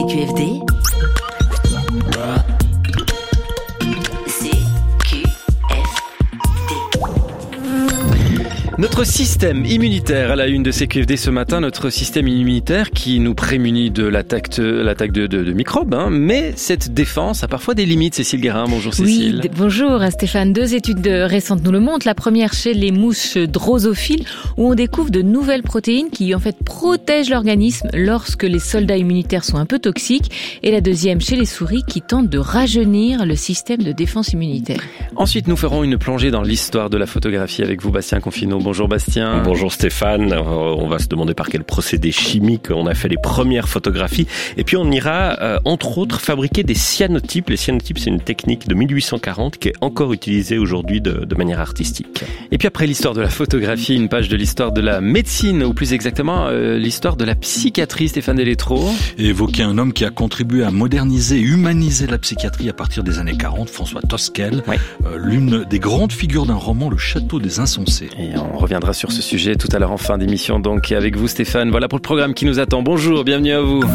CQFD, Notre système immunitaire à la une de CQFD ce matin, notre système immunitaire qui nous prémunit de l'attaque de microbes, mais cette défense a parfois des limites. Cécile Guérin, bonjour Cécile. Oui, bonjour Stéphane. 2 études récentes nous le montrent. La première chez les mouches drosophiles où on découvre de nouvelles protéines qui en fait protègent l'organisme lorsque les soldats immunitaires sont un peu toxiques. Et la deuxième chez les souris qui tentent de rajeunir le système de défense immunitaire. Ensuite, nous ferons une plongée dans l'histoire de la photographie avec vous, Bastien Confineau. Bonjour Bastien. Bonjour Stéphane. On va se demander par quel procédé chimique on a fait les premières photographies. Et puis on ira, entre autres, fabriquer des cyanotypes. Les cyanotypes, c'est une technique de 1840 qui est encore utilisée aujourd'hui de manière artistique. Et puis après l'histoire de la photographie, une page de l'histoire de la médecine, ou plus exactement l'histoire de la psychiatrie, Stéphane Delétro. Et évoquer un homme qui a contribué à moderniser et humaniser la psychiatrie à partir des années 40, François Tosquel, l'une des grandes figures d'un roman, Le Château des Insensés. Et on reviendra sur ce sujet tout à l'heure en fin d'émission, donc avec vous Stéphane. Voilà pour le programme qui nous attend. Bonjour, bienvenue à vous.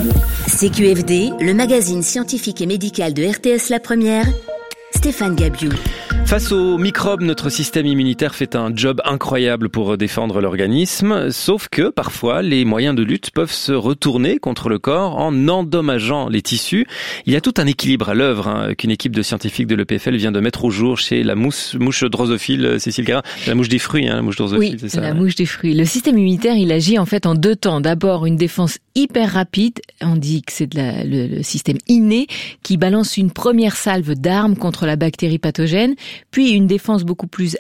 CQFD, le magazine scientifique et médical de RTS La Première, Stéphane Gabiou. Face aux microbes, notre système immunitaire fait un job incroyable pour défendre l'organisme, sauf que parfois les moyens de lutte peuvent se retourner contre le corps en endommageant les tissus. Il y a tout un équilibre à l'œuvre qu'une équipe de scientifiques de l'EPFL vient de mettre au jour chez la mouche drosophile, Cécile Guérin, la mouche des fruits, la mouche drosophile, oui, c'est ça? La mouche des fruits. Le système immunitaire, il agit en fait en 2 temps. D'abord, une défense hyper rapide, on dit que c'est le système inné qui balance une première salve d'armes contre la bactérie pathogène, puis une défense beaucoup plus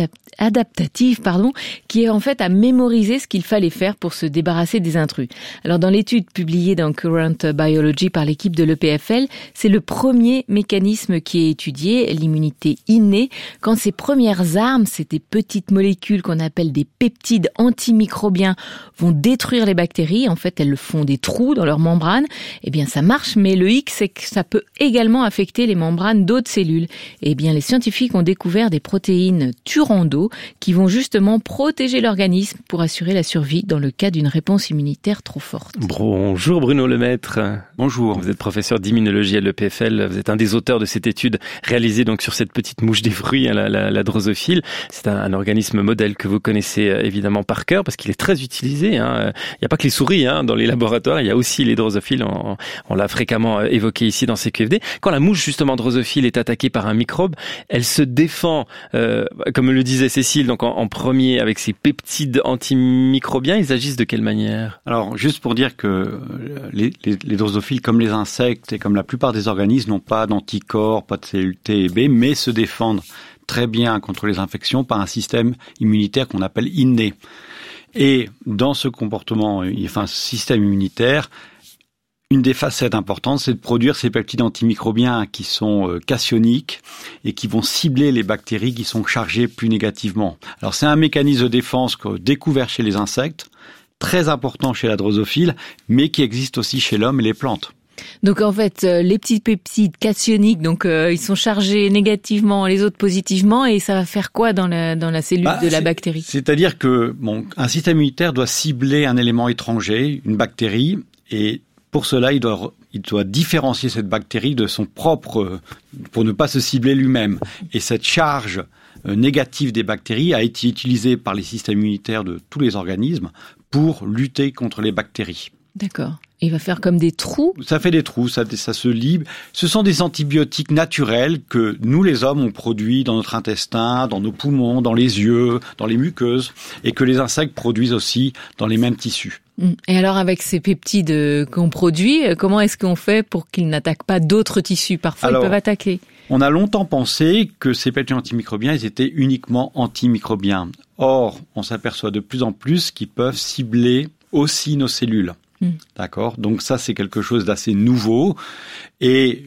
adaptative, qui est en fait à mémoriser ce qu'il fallait faire pour se débarrasser des intrus. Alors dans l'étude publiée dans Current Biology par l'équipe de l'EPFL, c'est le premier mécanisme qui est étudié, l'immunité innée, quand ces premières armes, c'est des petites molécules qu'on appelle des peptides antimicrobiens, vont détruire les bactéries. En fait, elles font des trous dans leur membrane. Eh bien, ça marche, mais le hic, c'est que ça peut également affecter les membranes d'autres cellules. Eh bien, les scientifiques ont découvert des protéines Turando qui vont justement protéger l'organisme pour assurer la survie dans le cas d'une réponse immunitaire trop forte. Bonjour Bruno Lemaître. Bonjour. Vous êtes professeur d'immunologie à l'EPFL. Vous êtes un des auteurs de cette étude réalisée donc sur cette petite mouche des fruits, la drosophile. C'est un organisme modèle que vous connaissez évidemment par cœur parce qu'il est très utilisé. Il n'y a pas que les souris dans les laboratoires, il y a aussi les drosophiles. On l'a fréquemment évoqué ici dans CQFD. Quand la mouche justement drosophile est attaquée par un microbe, elle se défend, comme le disait Cécile, donc en premier avec ces peptides antimicrobiens. Ils agissent de quelle manière? Alors, juste pour dire que les drosophiles, comme les insectes et comme la plupart des organismes, n'ont pas d'anticorps, pas de cellules T et B, mais se défendent très bien contre les infections par un système immunitaire qu'on appelle inné. Et dans ce comportement, ce système immunitaire, une des facettes importantes, c'est de produire ces peptides antimicrobiens qui sont cationiques et qui vont cibler les bactéries qui sont chargées plus négativement. Alors c'est un mécanisme de défense découvert chez les insectes, très important chez la drosophile, mais qui existe aussi chez l'homme et les plantes. Donc en fait, les petits peptides cationiques, donc ils sont chargés négativement, les autres positivement, et ça va faire quoi dans la cellule de la bactérie? C'est-à-dire que un système immunitaire doit cibler un élément étranger, une bactérie, et pour cela, il doit différencier cette bactérie de son propre, pour ne pas se cibler lui-même. Et cette charge négative des bactéries a été utilisée par les systèmes immunitaires de tous les organismes pour lutter contre les bactéries. D'accord. Il va faire comme des trous? Ça fait des trous, ça se libre. Ce sont des antibiotiques naturels que nous, les hommes, on produit dans notre intestin, dans nos poumons, dans les yeux, dans les muqueuses, et que les insectes produisent aussi dans les mêmes tissus. Et alors, avec ces peptides qu'on produit, comment est-ce qu'on fait pour qu'ils n'attaquent pas d'autres tissus? Parfois, ils peuvent attaquer. On a longtemps pensé que ces peptides antimicrobiens, ils étaient uniquement antimicrobiens. Or, on s'aperçoit de plus en plus qu'ils peuvent cibler aussi nos cellules. D'accord. Donc ça, c'est quelque chose d'assez nouveau. Et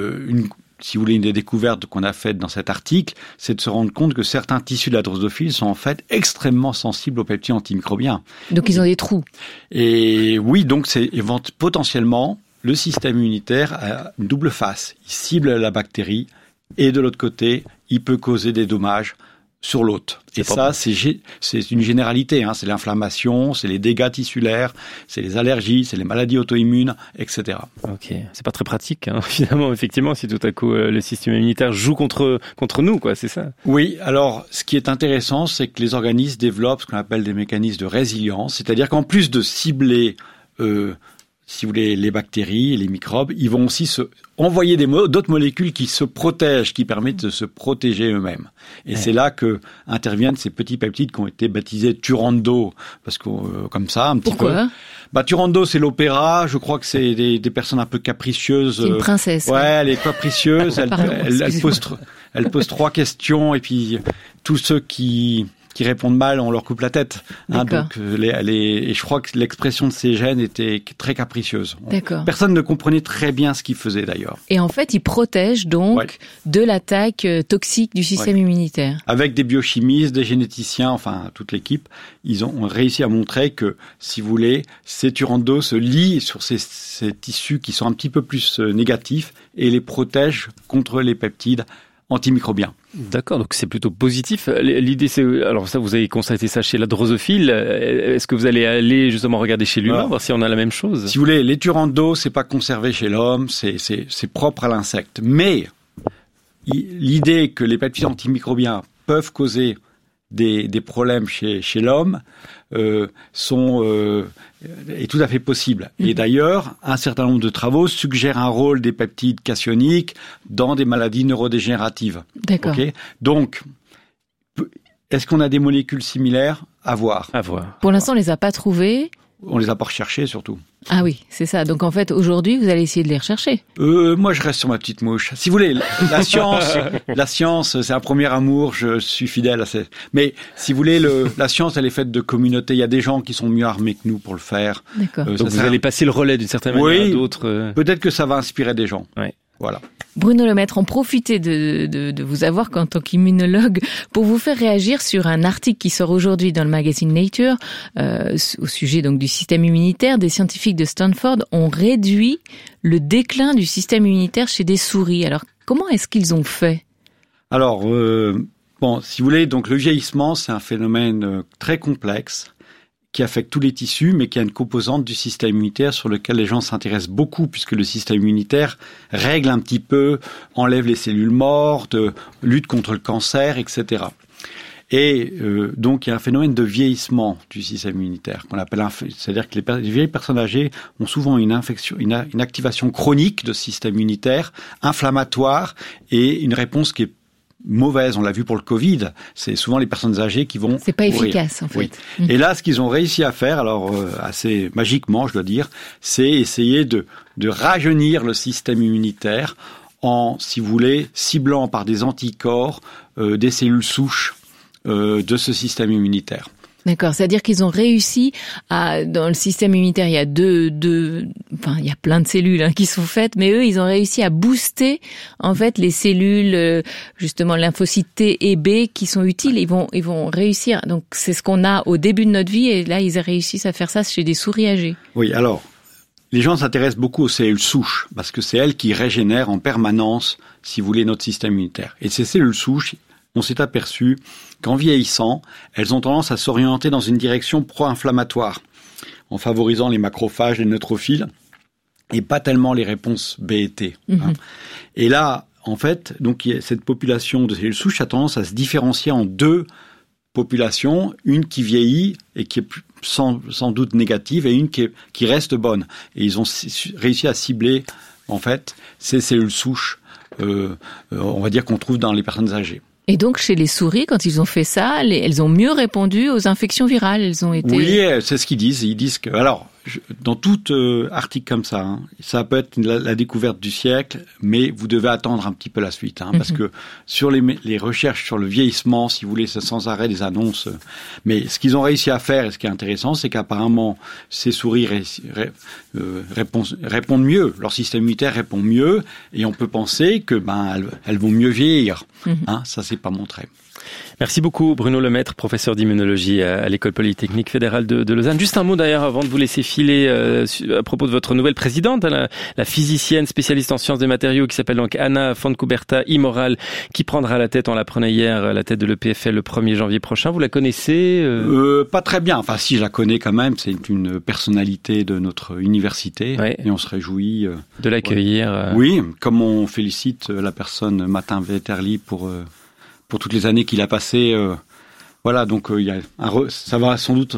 si vous voulez, une des découvertes qu'on a faites dans cet article, c'est de se rendre compte que certains tissus de la drosophile sont en fait extrêmement sensibles aux peptides antimicrobiens. Donc ils ont des trous. Et oui, donc c'est potentiellement le système immunitaire a une double face. Il cible la bactérie et de l'autre côté, il peut causer des dommages sur l'autre. Et ça, c'est une généralité. C'est l'inflammation, c'est les dégâts tissulaires, c'est les allergies, c'est les maladies auto-immunes, etc. Ok, c'est pas très pratique, finalement, effectivement, si tout à coup le système immunitaire joue contre nous, quoi, c'est ça. Oui, alors ce qui est intéressant, c'est que les organismes développent ce qu'on appelle des mécanismes de résilience, c'est-à-dire qu'en plus de cibler si vous voulez, les bactéries, les microbes, ils vont aussi envoyer d'autres molécules qui se protègent, qui permettent de se protéger eux-mêmes. Et c'est là que interviennent ces petits peptides qui ont été baptisés Turando, parce que comme ça, un petit peu. Pourquoi ? Turando, c'est l'opéra. Je crois que c'est des personnes un peu capricieuses. C'est une princesse. Ouais, elle est capricieuse. Elle pose 3 questions et puis tous ceux qui répondent mal, on leur coupe la tête. Donc, et je crois que l'expression de ces gènes était très capricieuse. D'accord. Personne ne comprenait très bien ce qu'ils faisaient d'ailleurs. Et en fait, ils protègent donc de l'attaque toxique du système immunitaire. Avec des biochimistes, des généticiens, enfin toute l'équipe, ils ont réussi à montrer que, si vous voulez, ces Turando se lient sur ces tissus qui sont un petit peu plus négatifs et les protègent contre les peptides antimicrobiens. D'accord, donc c'est plutôt positif. L'idée, c'est, alors ça, vous avez constaté ça chez la drosophile. Est-ce que vous allez aller justement regarder chez l'humain, voir si on a la même chose ? Si vous voulez, les Turando, c'est pas conservé chez l'homme, c'est propre à l'insecte. Mais l'idée que les peptides antimicrobiens peuvent causer des problèmes chez l'homme est tout à fait possible. Et d'ailleurs, un certain nombre de travaux suggèrent un rôle des peptides cationiques dans des maladies neurodégénératives. D'accord. Okay ? Donc, est-ce qu'on a des molécules similaires ? À voir. Pour l'instant, on les a pas trouvées. On les a pas recherchées surtout. Ah oui, c'est ça. Donc en fait, aujourd'hui, vous allez essayer de les rechercher. Moi, je reste sur ma petite mouche. Si vous voulez, la science, c'est un premier amour. Je suis fidèle à cette. Mais si vous voulez, la science, elle est faite de communautés. Il y a des gens qui sont mieux armés que nous pour le faire. D'accord. Donc vous allez passer le relais d'une certaine manière à d'autres. Peut-être que ça va inspirer des gens. Ouais. Voilà. Bruno Lemaître, on profitait de vous avoir en tant qu'immunologue pour vous faire réagir sur un article qui sort aujourd'hui dans le magazine Nature au sujet donc du système immunitaire. Des scientifiques de Stanford ont réduit le déclin du système immunitaire chez des souris. Alors, comment est-ce qu'ils ont fait ? Alors, si vous voulez, donc le vieillissement, c'est un phénomène très complexe qui affecte tous les tissus, mais qui a une composante du système immunitaire sur lequel les gens s'intéressent beaucoup, puisque le système immunitaire règle un petit peu, enlève les cellules mortes, lutte contre le cancer, etc. Et donc il y a un phénomène de vieillissement du système immunitaire qu'on appelle, c'est-à-dire que les vieilles personnes âgées ont souvent une activation chronique de ce système immunitaire, inflammatoire, et une réponse qui est mauvaise. On l'a vu pour le Covid. C'est souvent les personnes âgées qui vont C'est pas mourir. efficace, en fait. Oui. Et là, ce qu'ils ont réussi à faire, alors assez magiquement, je dois dire, c'est essayer de rajeunir le système immunitaire en, si vous voulez, ciblant par des anticorps des cellules souches de ce système immunitaire. D'accord, c'est-à-dire qu'ils ont réussi dans le système immunitaire, il y a il y a plein de cellules qui sont faites, mais eux, ils ont réussi à booster, en fait, les cellules, justement, lymphocytes T et B qui sont utiles. Ils vont réussir. Donc, c'est ce qu'on a au début de notre vie, et là, ils réussissent à faire ça chez des souris âgées. Oui, alors, les gens s'intéressent beaucoup aux cellules souches, parce que c'est elles qui régénèrent en permanence, si vous voulez, notre système immunitaire. Et ces cellules souches, on s'est aperçu qu'en vieillissant, elles ont tendance à s'orienter dans une direction pro-inflammatoire, en favorisant les macrophages, les neutrophiles, et pas tellement les réponses B et T. Et là, en fait, donc cette population de cellules souches a tendance à se différencier en 2 populations, une qui vieillit et qui est sans doute négative, et une qui reste bonne. Et ils ont réussi à cibler, en fait, ces cellules souches, on va dire qu'on trouve dans les personnes âgées. Et donc, chez les souris, quand ils ont fait ça, elles ont mieux répondu aux infections virales. Elles ont été... Oui, c'est ce qu'ils disent. Ils disent que, alors, dans tout article comme ça, ça peut être la découverte du siècle, mais vous devez attendre un petit peu la suite, parce que sur les recherches sur le vieillissement, si vous voulez, c'est sans arrêt des annonces. Mais ce qu'ils ont réussi à faire, et ce qui est intéressant, c'est qu'apparemment, ces souris répondent mieux, leur système immunitaire répond mieux, et on peut penser que elles vont mieux vieillir. Ça, c'est pas montré. Merci beaucoup Bruno Lemaître, professeur d'immunologie à l'École Polytechnique Fédérale de Lausanne. Juste un mot d'ailleurs avant de vous laisser filer à propos de votre nouvelle présidente, la physicienne spécialiste en sciences des matériaux qui s'appelle donc Anna Fontcuberta-Immoral, qui prendra la tête, on l'apprenait hier, la tête de l'EPFL le 1er janvier prochain. Vous la connaissez Pas très bien. Enfin si, je la connais quand même. C'est une personnalité de notre université et on se réjouit de l'accueillir. Oui, comme on félicite la personne Martin Vetterli pour toutes les années qu'il a passées. Voilà, donc il y a ça va sans doute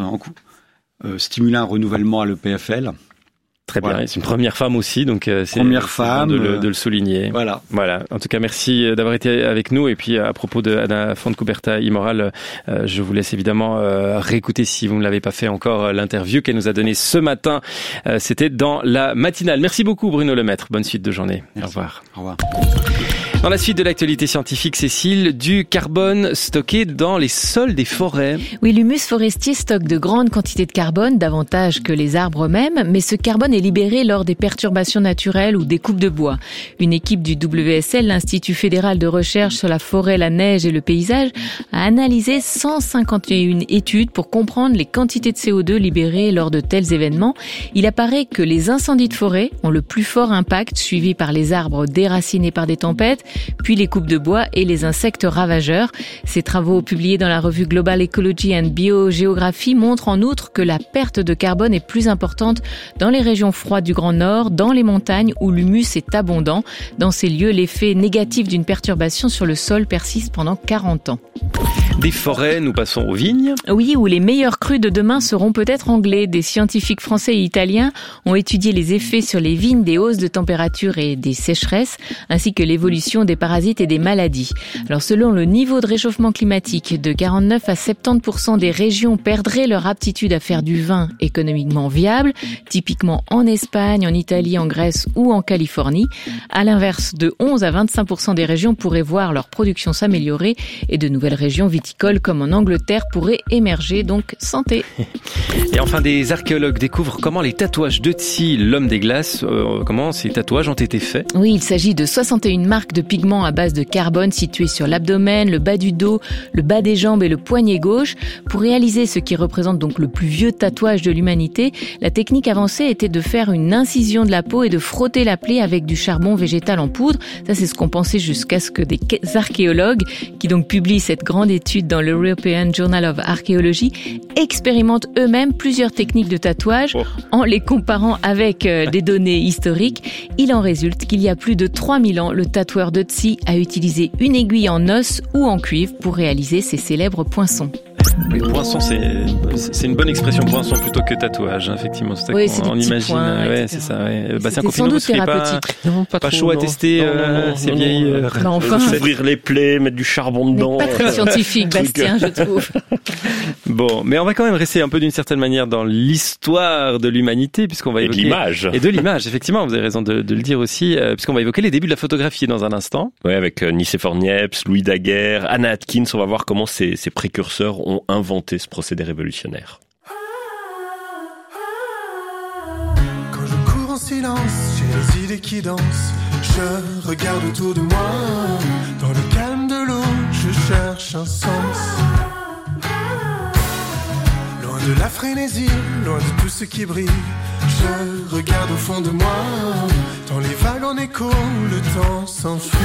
stimuler un renouvellement à l'EPFL. Très bien, c'est une première femme aussi, donc c'est première femme de le souligner. Voilà. En tout cas, merci d'avoir été avec nous. Et puis à propos de Anna Fontcuberta-Immoral, je vous laisse évidemment réécouter si vous ne l'avez pas fait encore l'interview qu'elle nous a donnée ce matin. C'était dans la matinale. Merci beaucoup Bruno Lemaître. Bonne suite de journée. Merci. Au revoir. Au revoir. Dans la suite de l'actualité scientifique, Cécile, du carbone stocké dans les sols des forêts. Oui, l'humus forestier stocke de grandes quantités de carbone, davantage que les arbres eux-mêmes, mais ce carbone est libéré lors des perturbations naturelles ou des coupes de bois. Une équipe du WSL, l'Institut fédéral de recherche sur la forêt, la neige et le paysage, a analysé 151 études pour comprendre les quantités de CO2 libérées lors de tels événements. Il apparaît que les incendies de forêt ont le plus fort impact, suivis par les arbres déracinés par des tempêtes, puis les coupes de bois et les insectes ravageurs. Ces travaux publiés dans la revue Global Ecology and Biogeography montrent en outre que la perte de carbone est plus importante dans les régions froides du Grand Nord, dans les montagnes où l'humus est abondant. Dans ces lieux, l'effet négatif d'une perturbation sur le sol persiste pendant 40 ans. Des forêts, nous passons aux vignes. Oui, où les meilleurs crus de demain seront peut-être anglais. Des scientifiques français et italiens ont étudié les effets sur les vignes des hausses de température et des sécheresses, ainsi que l'évolution des parasites et des maladies. Alors, selon le niveau de réchauffement climatique, de 49 à 70% des régions perdraient leur aptitude à faire du vin économiquement viable, typiquement en Espagne, en Italie, en Grèce ou en Californie. À l'inverse, de 11 à 25% des régions pourraient voir leur production s'améliorer et de nouvelles régions viticoles comme en Angleterre pourraient émerger, donc santé. Et enfin, des archéologues découvrent comment les tatouages d'Ötzi, l'homme des glaces, comment ces tatouages ont été faits. Oui, il s'agit de 61 marques de pigments à base de carbone situées sur l'abdomen, le bas du dos, le bas des jambes et le poignet gauche. Pour réaliser ce qui représente donc le plus vieux tatouage de l'humanité, la technique avancée était de faire une incision de la peau et de frotter la plaie avec du charbon végétal en poudre. Ça, c'est ce qu'on pensait jusqu'à ce que des archéologues, qui donc publient cette grande étude dans l'European Journal of Archaeology, expérimentent eux-mêmes plusieurs techniques de tatouage en les comparant avec des données historiques. Il en résulte qu'il y a plus de 3000 ans, le tatoueur d'Ötzi a utilisé une aiguille en os ou en cuivre pour réaliser ses célèbres poinçons. Oui, poinçon, c'est une bonne expression, poinçon plutôt que tatouage, hein, effectivement. C'est oui, on imagine. Points, ouais, c'est ça. Ouais. C'est un confinement, vous seriez pas chaud à tester ces vieilles. Ouvrir les plaies, mettre du charbon dedans. Pas très scientifique, Bastien, je trouve. Bon, mais on va quand même rester un peu d'une certaine manière dans l'histoire de l'humanité, puisqu'on va évoquer... Et de l'image, effectivement, vous avez raison de le dire aussi, puisqu'on va évoquer les débuts de la photographie dans un instant. Oui, avec Nicéphore Niepce, Louis Daguerre, Anna Atkins, on va voir comment ces précurseurs ont inventé ce procédé révolutionnaire. Quand je cours en silence, j'ai les idées qui dansent. Je regarde autour de moi, dans le calme de l'eau, je cherche un sens. Loin de la frénésie, loin de tout ce qui brille, je regarde au fond de moi, dans les vagues en écho, le temps s'enfuit.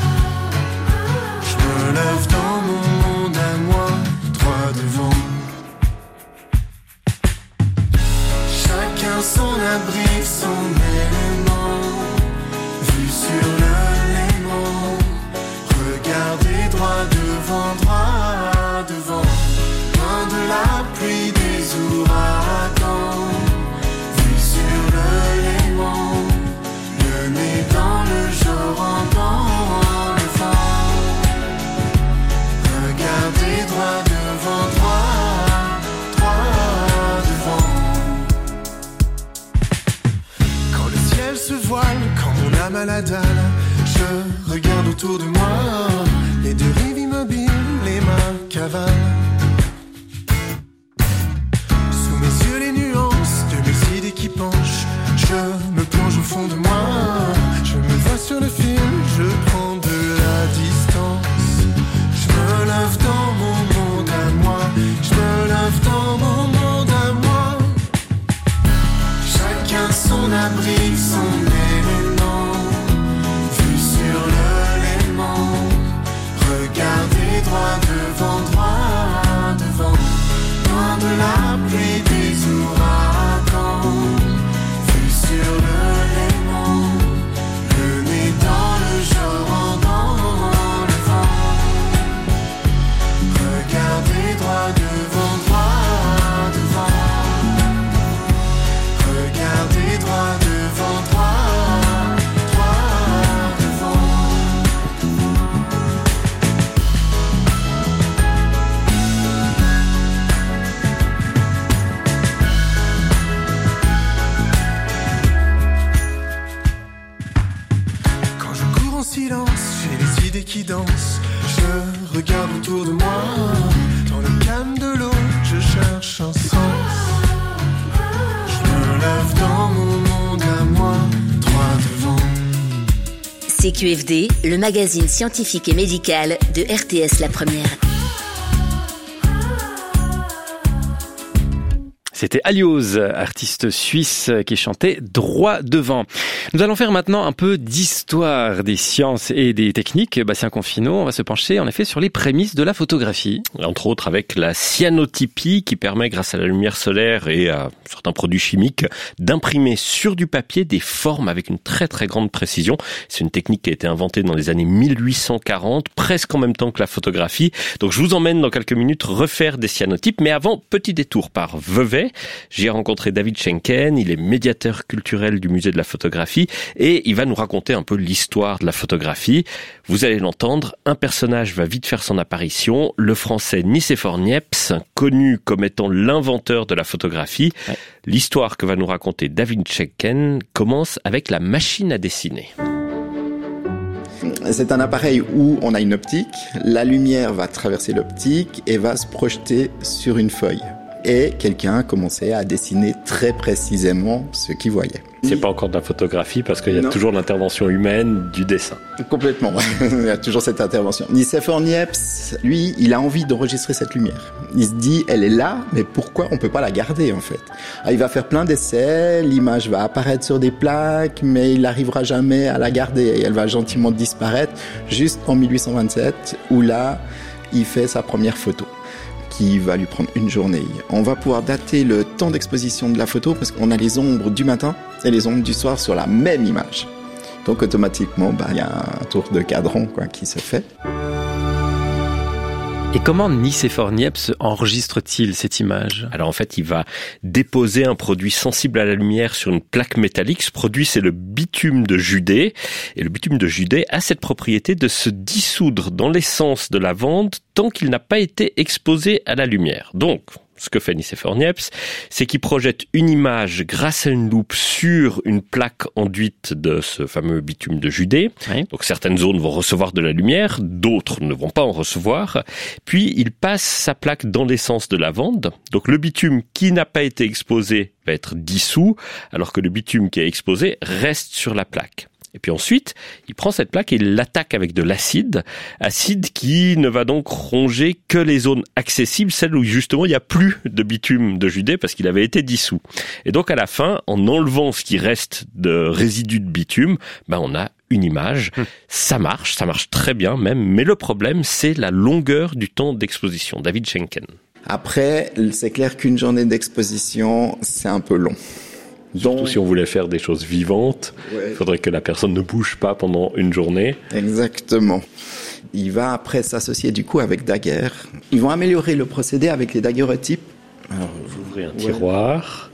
Je me lève dans mon monde à moi, droit devant. Chacun son abri, son élément, vu sur le léman. Regardez droit devant, loin de la pluie des ouragans. Vu sur le léman, le nez dans le jour en dans le vent. Regardez droit devant, quand le ciel se voile, quand mon âme a la dalle, je regarde autour de moi, les deux rives immobiles, les mains cavalent. Sous mes yeux les nuances de mes idées qui penchent, je me plonge au fond de moi, je me vois sur le fil, je prends de la distance. Je me lève dans l'abri de son élément, vue sur le Léman, regardez droit devant, loin de la pluie des ouragans, vue sur le Léman, le nez dans le jour dans le vent, regardez droit devant, regardez droit devant, droit devant. Quand je cours en silence, j'ai les idées qui dansent. Je regarde autour de moi, dans le calme de l'eau, je cherche un sens. Je me lève dans mon monde à moi, droit devant. CQFD, le magazine scientifique et médical de RTS La Première. C'était Alioz, artiste suisse qui chantait droit devant. Nous allons faire maintenant un peu d'histoire des sciences et des techniques. Bastien Confino, on va se pencher en effet sur les prémices de la photographie. Entre autres avec la cyanotypie qui permet grâce à la lumière solaire et à certains produits chimiques d'imprimer sur du papier des formes avec une très très grande précision. C'est une technique qui a été inventée dans les années 1840, presque en même temps que la photographie. Donc je vous emmène dans quelques minutes refaire des cyanotypes. Mais avant, petit détour par Vevey. J'y ai rencontré David Schenken, il est médiateur culturel du musée de la photographie et il va nous raconter un peu l'histoire de la photographie. Vous allez l'entendre, un personnage va vite faire son apparition, le français Nicéphore Niepce, connu comme étant l'inventeur de la photographie. Ouais. L'histoire que va nous raconter David Schenken commence avec la machine à dessiner. C'est un appareil où on a une optique, la lumière va traverser l'optique et va se projeter sur une feuille. Et quelqu'un a commencé à dessiner très précisément ce qu'il voyait. C'est pas encore de la photographie parce qu'il y a toujours l'intervention humaine du dessin. Complètement, il y a toujours cette intervention. Nicéphore Niepce, lui, il a envie d'enregistrer cette lumière. Il se dit, elle est là, mais pourquoi on peut pas la garder en fait ? Alors, il va faire plein d'essais, l'image va apparaître sur des plaques, mais il n'arrivera jamais à la garder. Et elle va gentiment disparaître jusqu'en 1827, où là, il fait sa première photo, qui va lui prendre une journée. On va pouvoir dater le temps d'exposition de la photo parce qu'on a les ombres du matin et les ombres du soir sur la même image. Donc automatiquement, il y a un tour de cadran qui se fait. Et comment Nicéphore Niepce enregistre-t-il cette image ? Alors en fait, il va déposer un produit sensible à la lumière sur une plaque métallique. Ce produit, c'est le bitume de Judée. Et le bitume de Judée a cette propriété de se dissoudre dans l'essence de la lavande tant qu'il n'a pas été exposé à la lumière. Donc, ce que fait Nicéphore Niepce, c'est qu'il projette une image grâce à une loupe sur une plaque enduite de ce fameux bitume de Judée. Oui. Donc certaines zones vont recevoir de la lumière, d'autres ne vont pas en recevoir. Puis il passe sa plaque dans l'essence de lavande. Donc le bitume qui n'a pas été exposé va être dissous, alors que le bitume qui est exposé reste sur la plaque. Et puis ensuite, il prend cette plaque et il l'attaque avec de l'acide qui ne va donc ronger que les zones accessibles, celles où justement il n'y a plus de bitume de Judée parce qu'il avait été dissous. Et donc à la fin, en enlevant ce qui reste de résidus de bitume, on a une image. Ça marche très bien même, mais le problème c'est la longueur du temps d'exposition. David Schenken. Après, c'est clair qu'une journée d'exposition, c'est un peu long. Surtout si on voulait faire des choses vivantes, il faudrait que la personne ne bouge pas pendant une journée. Exactement. Il va après s'associer du coup avec Daguerre. Ils vont améliorer le procédé avec les daguerreotypes. Alors, vous ouvrez un tiroir.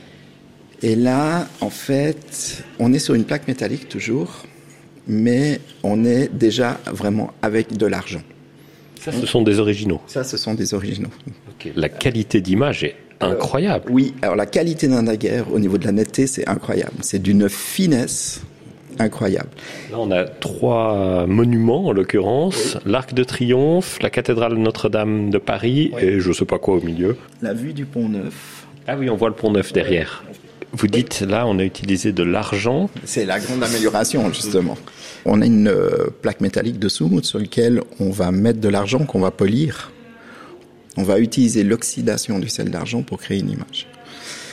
Et là, en fait, on est sur une plaque métallique toujours, mais on est déjà vraiment avec de l'argent. Ça, ce sont des originaux. Ça, ce sont des originaux. Okay. La qualité d'image est incroyable. Oui, alors la qualité d'un daguerre au niveau de la netteté, c'est incroyable. C'est d'une finesse incroyable. Là, on a 3 monuments, en l'occurrence. L'Arc de Triomphe, la cathédrale Notre-Dame de Paris et je ne sais pas quoi au milieu. La vue du Pont-Neuf. Ah oui, on voit le Pont-Neuf derrière. Vous dites, là, on a utilisé de l'argent. C'est la grande amélioration, justement. On a une plaque métallique dessous sur laquelle on va mettre de l'argent qu'on va polir. On va utiliser l'oxydation du sel d'argent pour créer une image.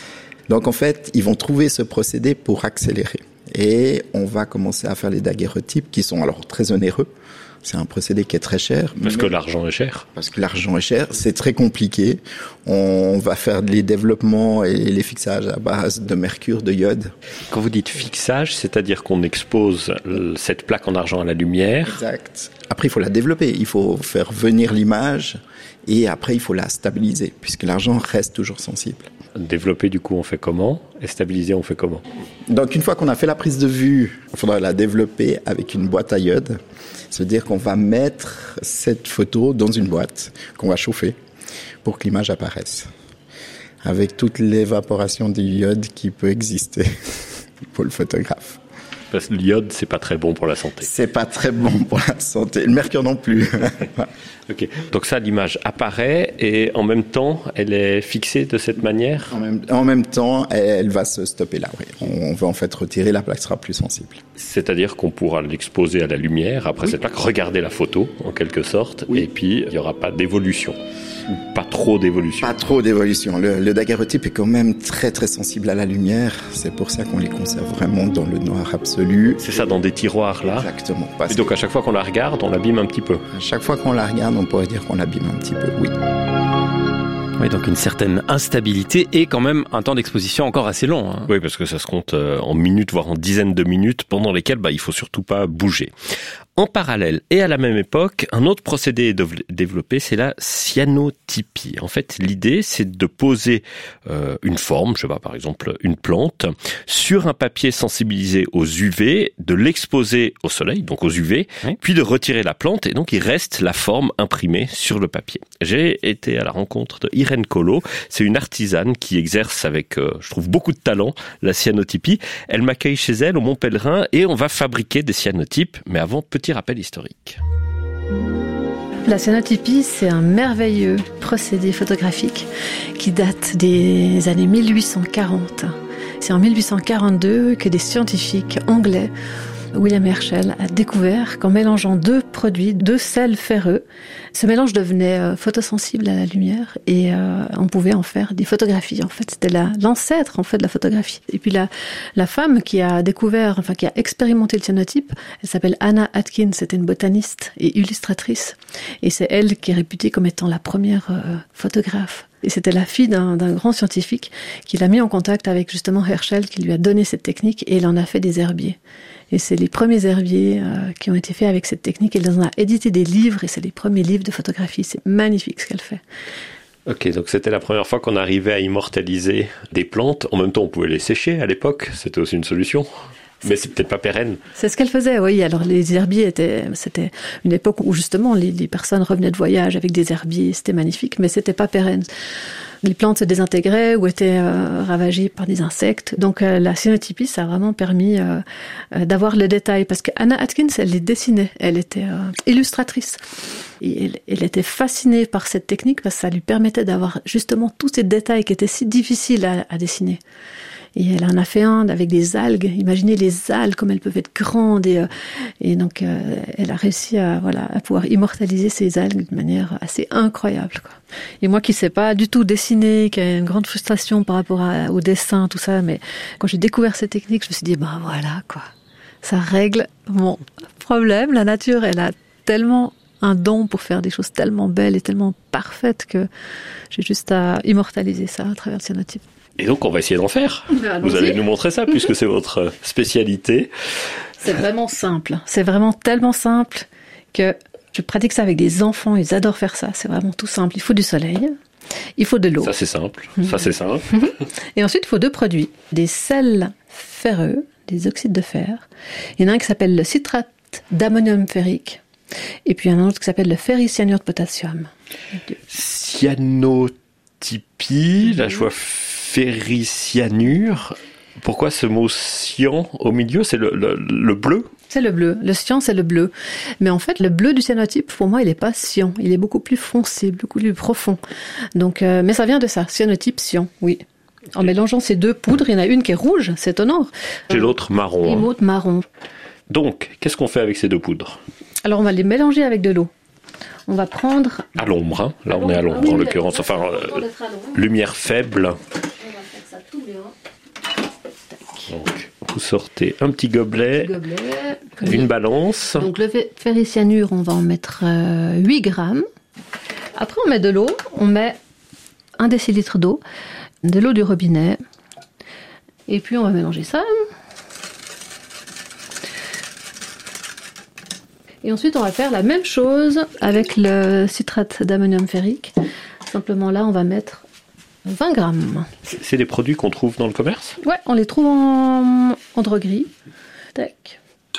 Donc en fait, ils vont trouver ce procédé pour accélérer. Et on va commencer à faire les daguerreotypes qui sont alors très onéreux. C'est un procédé qui est très cher. Parce que l'argent est cher. Parce que l'argent est cher, c'est très compliqué. On va faire les développements et les fixages à base de mercure, de iode. Quand vous dites fixage, c'est-à-dire qu'on expose cette plaque en argent à la lumière. Exact. Après, il faut la développer. Il faut faire venir l'image et après, il faut la stabiliser puisque l'argent reste toujours sensible. Développer, du coup, on fait comment? Et stabiliser, on fait comment? Donc, une fois qu'on a fait la prise de vue, il faudra la développer avec une boîte à iode. C'est-à-dire qu'on va mettre cette photo dans une boîte qu'on va chauffer pour que l'image apparaisse. Avec toute l'évaporation du iode qui peut exister pour le photographe. Parce que l'iode, c'est pas très bon pour la santé. C'est pas très bon pour la santé. Le mercure non plus. Ok. Donc ça, l'image apparaît et en même temps, elle est fixée de cette manière. En même temps, elle va se stopper là. Oui. On va en fait retirer, la plaque sera plus sensible. C'est-à-dire qu'on pourra l'exposer à la lumière après cette plaque, regarder la photo en quelque sorte, et puis il n'y aura pas d'évolution. Pas trop d'évolution. Pas trop d'évolution. Le daguerreotype est quand même très très sensible à la lumière. C'est pour ça qu'on les conserve vraiment dans le noir absolu. C'est ça, dans des tiroirs là. Exactement. Et donc à chaque fois qu'on la regarde, on l'abîme un petit peu. À chaque fois qu'on la regarde, on pourrait dire qu'on l'abîme un petit peu, oui. Oui, donc une certaine instabilité et quand même un temps d'exposition encore assez long. Hein. Oui, parce que ça se compte en minutes, voire en dizaines de minutes, pendant lesquelles il faut surtout pas bouger. En parallèle et à la même époque, un autre procédé est développé, c'est la cyanotypie. En fait, l'idée, c'est de poser une forme, je sais pas, par exemple une plante, sur un papier sensibilisé aux UV, de l'exposer au soleil, donc aux UV, puis de retirer la plante, et donc il reste la forme imprimée sur le papier. J'ai été à la rencontre de Irène Collot, c'est une artisane qui exerce avec, je trouve, beaucoup de talent, la cyanotypie. Elle m'accueille chez elle au Mont Pèlerin et on va fabriquer des cyanotypes, mais avant, petit rappel historique. La cyanotypie, c'est un merveilleux procédé photographique qui date des années 1840. C'est en 1842 que des scientifiques anglais, William Herschel, a découvert qu'en mélangeant deux produits, deux sels ferreux, ce mélange devenait photosensible à la lumière et on pouvait en faire des photographies. En fait, c'était l'ancêtre en fait de la photographie. Et puis la femme qui a découvert, enfin qui a expérimenté le cyanotype, elle s'appelle Anna Atkins. C'était une botaniste et illustratrice. Et c'est elle qui est réputée comme étant la première photographe. Et c'était la fille d'un grand scientifique qui l'a mis en contact avec justement Herschel, qui lui a donné cette technique et il en a fait des herbiers. Et c'est les premiers herbiers qui ont été faits avec cette technique. Elle en a édité des livres et c'est les premiers livres de photographie. C'est magnifique ce qu'elle fait. Ok, donc c'était la première fois qu'on arrivait à immortaliser des plantes. En même temps, on pouvait les sécher à l'époque. C'était aussi une solution. Mais c'est peut-être pas pérenne. C'est ce qu'elle faisait, oui. Alors les herbiers c'était une époque où justement les personnes revenaient de voyage avec des herbiers. C'était magnifique, mais c'était pas pérenne. Les plantes se désintégraient ou étaient ravagées par des insectes. Donc la cyanotypie, ça a vraiment permis d'avoir le détail. Parce que Anna Atkins, elle les dessinait. Elle était illustratrice. Et elle était fascinée par cette technique parce que ça lui permettait d'avoir justement tous ces détails qui étaient si difficiles à dessiner. Et elle en a fait un avec des algues. Imaginez les algues, comme elles peuvent être grandes. Et donc, elle a réussi à pouvoir immortaliser ces algues de manière assez incroyable, quoi. Et moi qui sais pas du tout dessiner, qui a une grande frustration par rapport au dessin, tout ça, mais quand j'ai découvert cette technique, je me suis dit, voilà, quoi. Ça règle mon problème. La nature, elle a tellement un don pour faire des choses tellement belles et tellement parfaites que j'ai juste à immortaliser ça à travers le cyanotype. Et donc, on va essayer d'en faire. Vous allez nous montrer ça, puisque c'est votre spécialité. C'est vraiment simple. C'est vraiment tellement simple que je pratique ça avec des enfants. Ils adorent faire ça. C'est vraiment tout simple. Il faut du soleil. Il faut de l'eau. Ça, c'est simple. Ça, c'est simple. Et ensuite, il faut deux produits. Des sels ferreux, des oxydes de fer. Il y en a un qui s'appelle le citrate d'ammonium ferrique. Et puis, il y en a un autre qui s'appelle le ferricyanure de potassium. Cyanotypie, là, je vois ferricyanure. Pourquoi ce mot cyan au milieu? C'est le bleu? C'est le bleu. Le cyan, c'est le bleu. Mais en fait, le bleu du cyanotype, pour moi, il n'est pas cyan. Il est beaucoup plus foncé, beaucoup plus profond. Donc, mais ça vient de ça. Cyanotype, cyan, oui. En mélangeant ces deux poudres, il y en a une qui est rouge, c'est étonnant. Et l'autre marron. Et l'autre marron. Donc, qu'est-ce qu'on fait avec ces deux poudres? Alors, on va les mélanger avec de l'eau. On va prendre... À l'ombre, hein. Là, on est à l'ombre, en l'occurrence. Enfin, lumière faible. On va faire ça tout Donc, vous sortez un petit gobelet, une balance. Donc le ferricyanure, on va en mettre 8 grammes. Après, on met de l'eau. On met 1 décilitre d'eau, de l'eau du robinet. Et puis, on va mélanger ça. Et ensuite, on va faire la même chose avec le citrate d'ammonium ferrique. Simplement là, on va mettre 20 grammes. C'est des produits qu'on trouve dans le commerce ? Ouais, on les trouve en droguerie. Tac.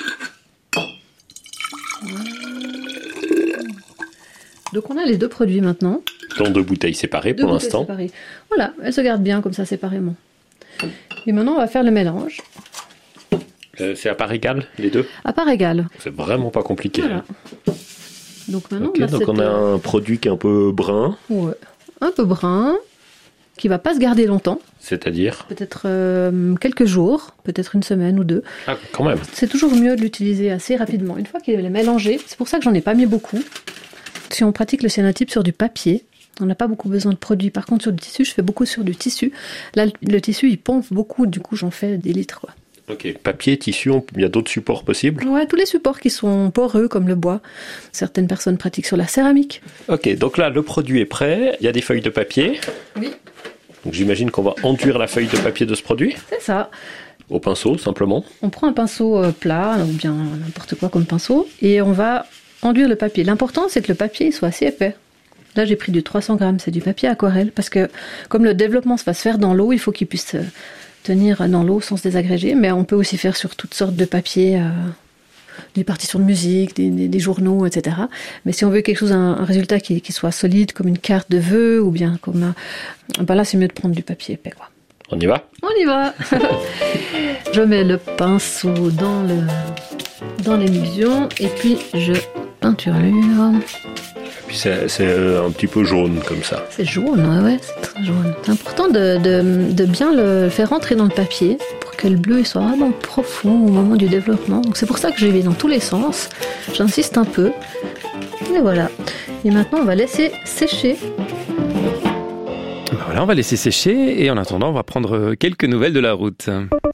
Donc on a les deux produits maintenant. Dans 2 bouteilles séparées pour l'instant. Séparées. Voilà, elles se gardent bien comme ça séparément. Et maintenant, on va faire le mélange. C'est à part égale, les deux ? À part égale. C'est vraiment pas compliqué. Voilà. Donc maintenant, on a un produit qui est un peu brun. Ouais, un peu brun, qui va pas se garder longtemps. C'est-à-dire ? Peut-être quelques jours, peut-être une semaine ou 2. Ah, quand même. C'est toujours mieux de l'utiliser assez rapidement. Une fois qu'il est mélangé, c'est pour ça que j'en ai pas mis beaucoup. Si on pratique le cyanotype sur du papier, on n'a pas beaucoup besoin de produits. Par contre, sur du tissu, je fais beaucoup sur du tissu. Là, le tissu, il pompe beaucoup, du coup, j'en fais des litres, quoi. Ok, papier, tissu, il y a d'autres supports possibles ? Ouais, tous les supports qui sont poreux, comme le bois. Certaines personnes pratiquent sur la céramique. Ok, donc là, le produit est prêt. Il y a des feuilles de papier. Oui. Donc j'imagine qu'on va enduire la feuille de papier de ce produit. C'est ça. Au pinceau, simplement. On prend un pinceau plat, ou bien n'importe quoi comme pinceau, et on va enduire le papier. L'important, c'est que le papier soit assez épais. Là, j'ai pris du 300 grammes, c'est du papier aquarelle, parce que comme le développement va se faire dans l'eau, il faut qu'il puisse tenir dans l'eau sans se désagréger, mais on peut aussi faire sur toutes sortes de papiers, des partitions de musique, des journaux, etc. Mais si on veut quelque chose, un résultat qui soit solide, comme une carte de vœux, ou bien comme là, c'est mieux de prendre du papier épais, quoi. On y va ? On y va. Je mets le pinceau dans l'émulsion, et puis je peinturlure. Puis c'est un petit peu jaune comme ça. C'est jaune, ouais, c'est très jaune. C'est important de bien le faire rentrer dans le papier pour que le bleu soit vraiment profond au moment du développement. Donc c'est pour ça que je vais dans tous les sens. J'insiste un peu. Et voilà. Et maintenant, on va laisser sécher. Voilà, on va laisser sécher et en attendant, on va prendre quelques nouvelles de la route.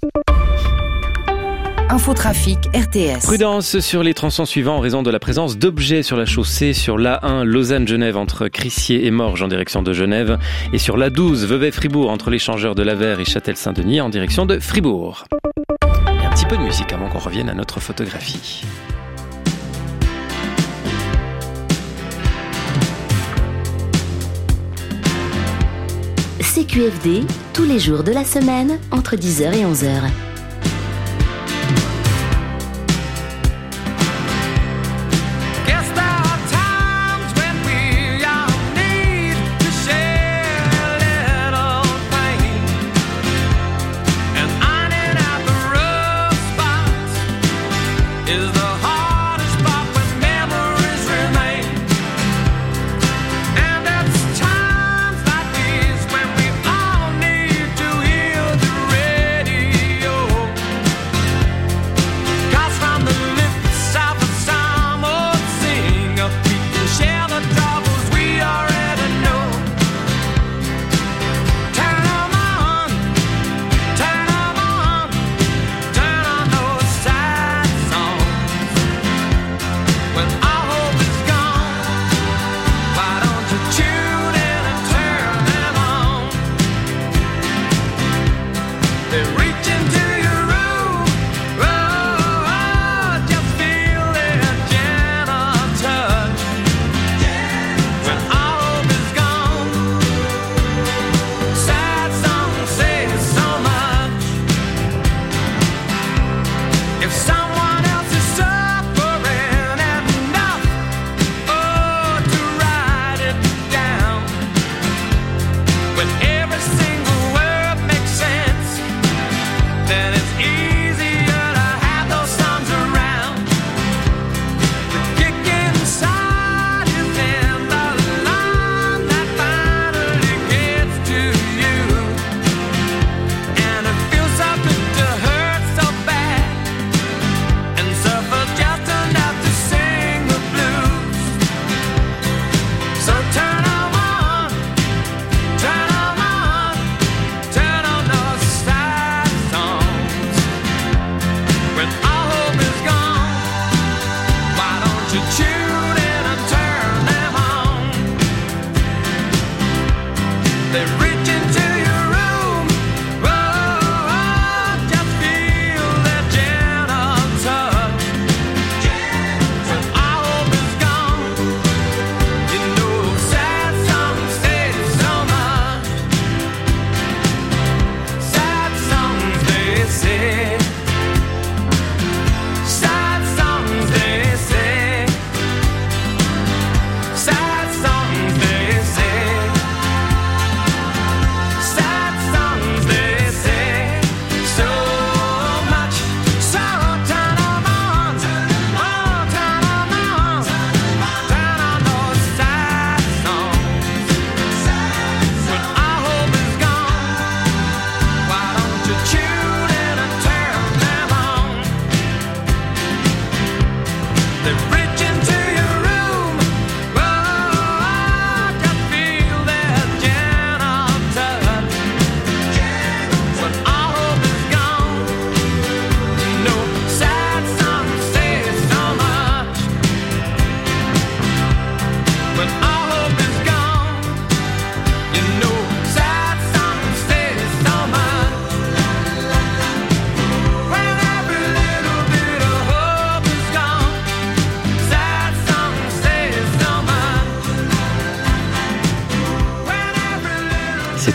Infotrafic RTS. Prudence sur les tronçons suivants en raison de la présence d'objets sur la chaussée, sur l'A1 Lausanne-Genève entre Crissier et Morges en direction de Genève et sur l'A12 Vevey-Fribourg entre l'échangeur de l'Avers et Châtel-Saint-Denis en direction de Fribourg. Et un petit peu de musique avant qu'on revienne à notre photographie. CQFD, tous les jours de la semaine entre 10h et 11h. Radio.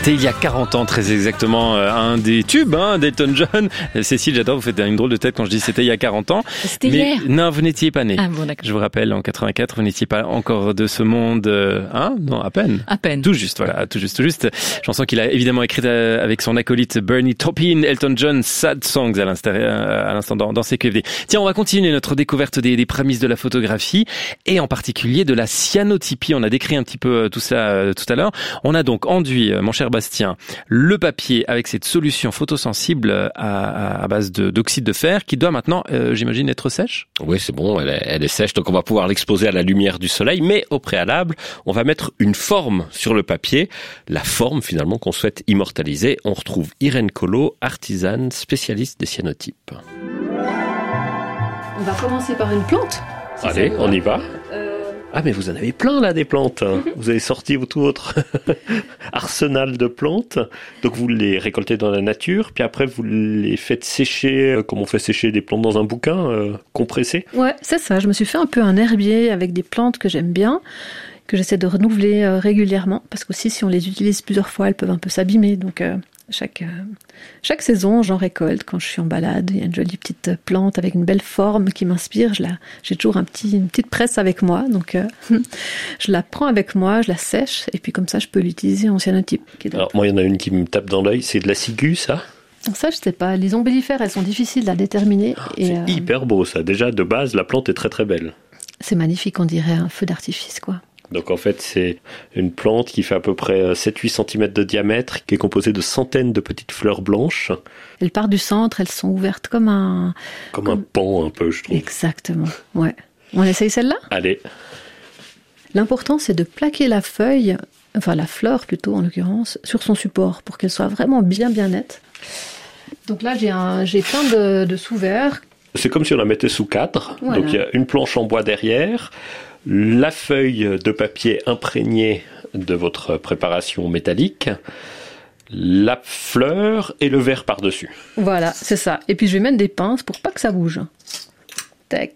C'était il y a 40 ans, très exactement, un des tubes d'Elton John. Cécile, j'adore, vous faites une drôle de tête quand je dis c'était il y a 40 ans. C'était hier. Non, vous n'étiez pas né. Ah bon, d'accord. Je vous rappelle, en 84, vous n'étiez pas encore de ce monde, non, à peine. À peine. Tout juste, voilà, tout juste. Chanson qu'il a évidemment écrite avec son acolyte Bernie Taupin, Elton John, Sad Songs à l'instant dans CQFD. Tiens, on va continuer notre découverte des prémices de la photographie et en particulier de la cyanotypie. On a décrit un petit peu tout ça tout à l'heure. On a donc enduit, mon cher Bastien, le papier avec cette solution photosensible à base d'oxyde de fer qui doit maintenant, j'imagine, être sèche. Oui, c'est bon, elle est sèche, donc on va pouvoir l'exposer à la lumière du soleil, mais au préalable, on va mettre une forme sur le papier, la forme finalement qu'on souhaite immortaliser. On retrouve Irène Collot, artisane, spécialiste des cyanotypes. On va commencer par une plante. Allez, on y va. Ah, mais vous en avez plein là, des plantes. Vous avez sorti tout votre arsenal de plantes. Donc vous les récoltez dans la nature, puis après vous les faites sécher, comme on fait sécher des plantes dans un bouquin, compressé. Ouais, c'est ça. Je me suis fait un peu un herbier avec des plantes que j'aime bien, que j'essaie de renouveler régulièrement, parce qu'aussi si on les utilise plusieurs fois, elles peuvent un peu s'abîmer. Donc chaque saison, j'en récolte. Quand je suis en balade, il y a une jolie petite plante avec une belle forme qui m'inspire. J'ai toujours une petite presse avec moi, donc je la prends avec moi, je la sèche, et puis comme ça, je peux l'utiliser en cyanotype. Alors moi, il y en a une qui me tape dans l'œil, c'est de la ciguë, ça ? Ça, je sais pas. Les ombellifères, elles sont difficiles à déterminer. C'est hyper beau, ça. Déjà, de base, la plante est très très belle. C'est magnifique, on dirait un feu d'artifice, quoi. Donc en fait, c'est une plante qui fait à peu près 7-8 cm de diamètre, qui est composée de centaines de petites fleurs blanches. Elles partent du centre, elles sont ouvertes comme un pan un peu, je trouve. Exactement, ouais. On essaye celle-là ? Allez. L'important, c'est de plaquer la feuille, enfin la fleur plutôt en l'occurrence, sur son support pour qu'elle soit vraiment bien nette. Donc là, j'ai plein de sous-verts. C'est comme si on la mettait sous cadre. Voilà. Donc il y a une planche en bois derrière, la feuille de papier imprégnée de votre préparation métallique, la fleur et le verre par-dessus. Voilà, c'est ça. Et puis je vais mettre des pinces pour pas que ça bouge. Tac.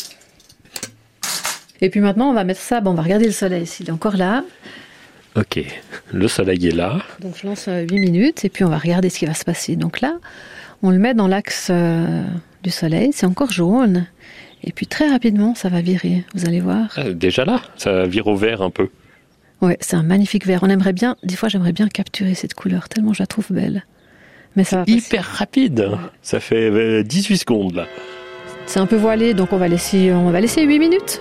Et puis maintenant, on va mettre ça, on va regarder le soleil s'il est encore là. Ok, le soleil est là. Donc je lance 8 minutes et puis on va regarder ce qui va se passer. Donc là, on le met dans l'axe du soleil, c'est encore jaune. Et puis très rapidement, ça va virer, vous allez voir. Ah, déjà là, ça vire au vert un peu. Ouais, c'est un magnifique vert. Des fois j'aimerais bien capturer cette couleur, tellement je la trouve belle. Mais ça va hyper rapide, ouais. Ça fait 18 secondes là. C'est un peu voilé, donc on va laisser 8 minutes.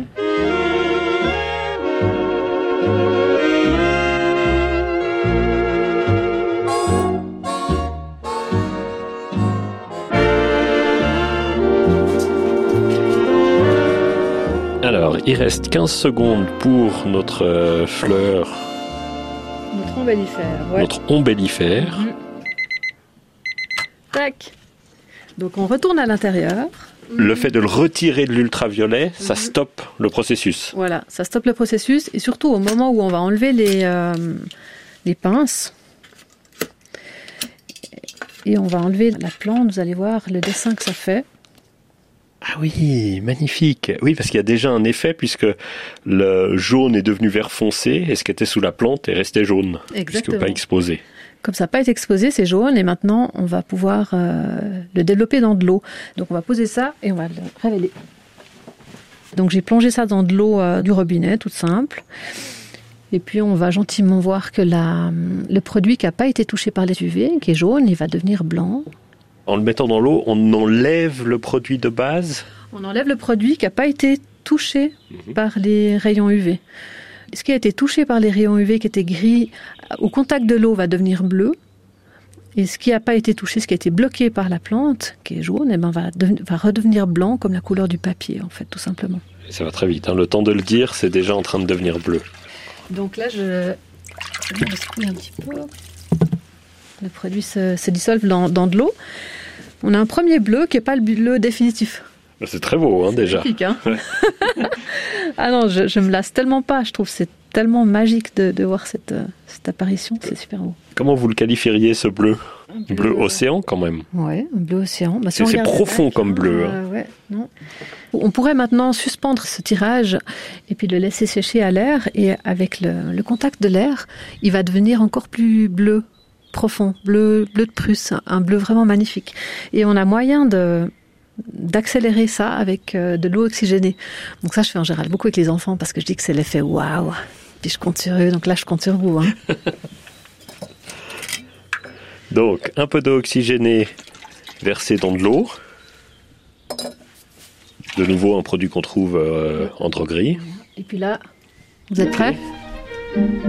Alors, il reste 15 secondes pour notre fleur. Notre ombellifère, ouais. Notre ombellifère. Tac. Donc on retourne à l'intérieur. Le fait de le retirer de l'ultraviolet, ça stoppe le processus. Voilà, ça stoppe le processus. Et surtout au moment où on va enlever les pinces. Et on va enlever la plante, vous allez voir le dessin que ça fait. Ah oui, magnifique. Oui, parce qu'il y a déjà un effet puisque le jaune est devenu vert foncé et ce qui était sous la plante est resté jaune. Exactement. Puisque pas exposé. Comme ça n'a pas été exposé, c'est jaune et maintenant on va pouvoir le développer dans de l'eau. Donc on va poser ça et on va le révéler. Donc j'ai plongé ça dans de l'eau du robinet, toute simple. Et puis on va gentiment voir que le produit qui n'a pas été touché par les UV, qui est jaune, il va devenir blanc. En le mettant dans l'eau, on enlève le produit de base ? On enlève le produit qui n'a pas été touché par les rayons UV. Ce qui a été touché par les rayons UV, qui était gris, au contact de l'eau, va devenir bleu. Et ce qui n'a pas été touché, ce qui a été bloqué par la plante, qui est jaune, va redevenir blanc, comme la couleur du papier, en fait, tout simplement. Ça va très vite. Le temps de le dire, c'est déjà en train de devenir bleu. Donc là, je vais secouer un petit peu. Le produit se dissolve dans de l'eau. On a un premier bleu qui n'est pas le bleu définitif. C'est très beau, déjà. Magnifique, hein. Ah non, je me lasse tellement pas. Je trouve que c'est tellement magique de voir cette apparition. C'est super beau. Comment vous le qualifieriez, ce bleu ? Bleu océan quand même. Ouais, un bleu océan. Bah, si c'est profond comme bleu. Ouais, non. On pourrait maintenant suspendre ce tirage et puis le laisser sécher à l'air, et avec le contact de l'air, il va devenir encore plus bleu, profond, bleu de Prusse, un bleu vraiment magnifique. Et on a moyen d'accélérer ça avec de l'eau oxygénée. Donc ça, je fais en général beaucoup avec les enfants parce que je dis que c'est l'effet waouh. Puis je compte sur eux, donc là je compte sur vous. Donc, un peu d'eau oxygénée versée dans de l'eau. De nouveau, un produit qu'on trouve en droguerie. Et puis là, vous êtes prêts ? Waouh !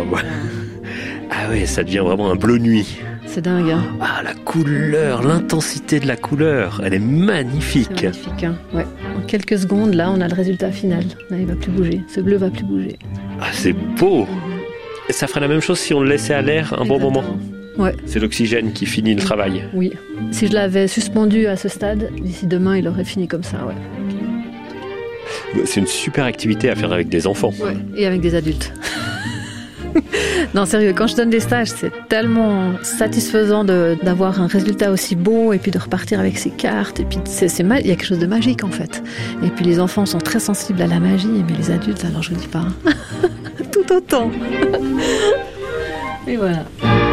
Ah ouais, ça devient vraiment un bleu nuit. C'est dingue, hein ? Ah, la couleur, l'intensité de la couleur, elle est magnifique. C'est magnifique, hein ? Ouais. En quelques secondes, là, on a le résultat final. Là, il va plus bouger. Ce bleu va plus bouger. Ah, c'est beau ! Et ça ferait la même chose si on le laissait à l'air un bon moment. Ouais. C'est l'oxygène qui finit le travail. Oui. Si je l'avais suspendu à ce stade, d'ici demain, il aurait fini comme ça, ouais. C'est une super activité à faire avec des enfants. Ouais, et avec des adultes. Non, sérieux, quand je donne des stages, c'est tellement satisfaisant d'avoir un résultat aussi beau et puis de repartir avec ces cartes. Et puis, il y a quelque chose de magique, en fait. Et puis, les enfants sont très sensibles à la magie, mais les adultes, alors je vous dis pas. Tout autant. Et voilà.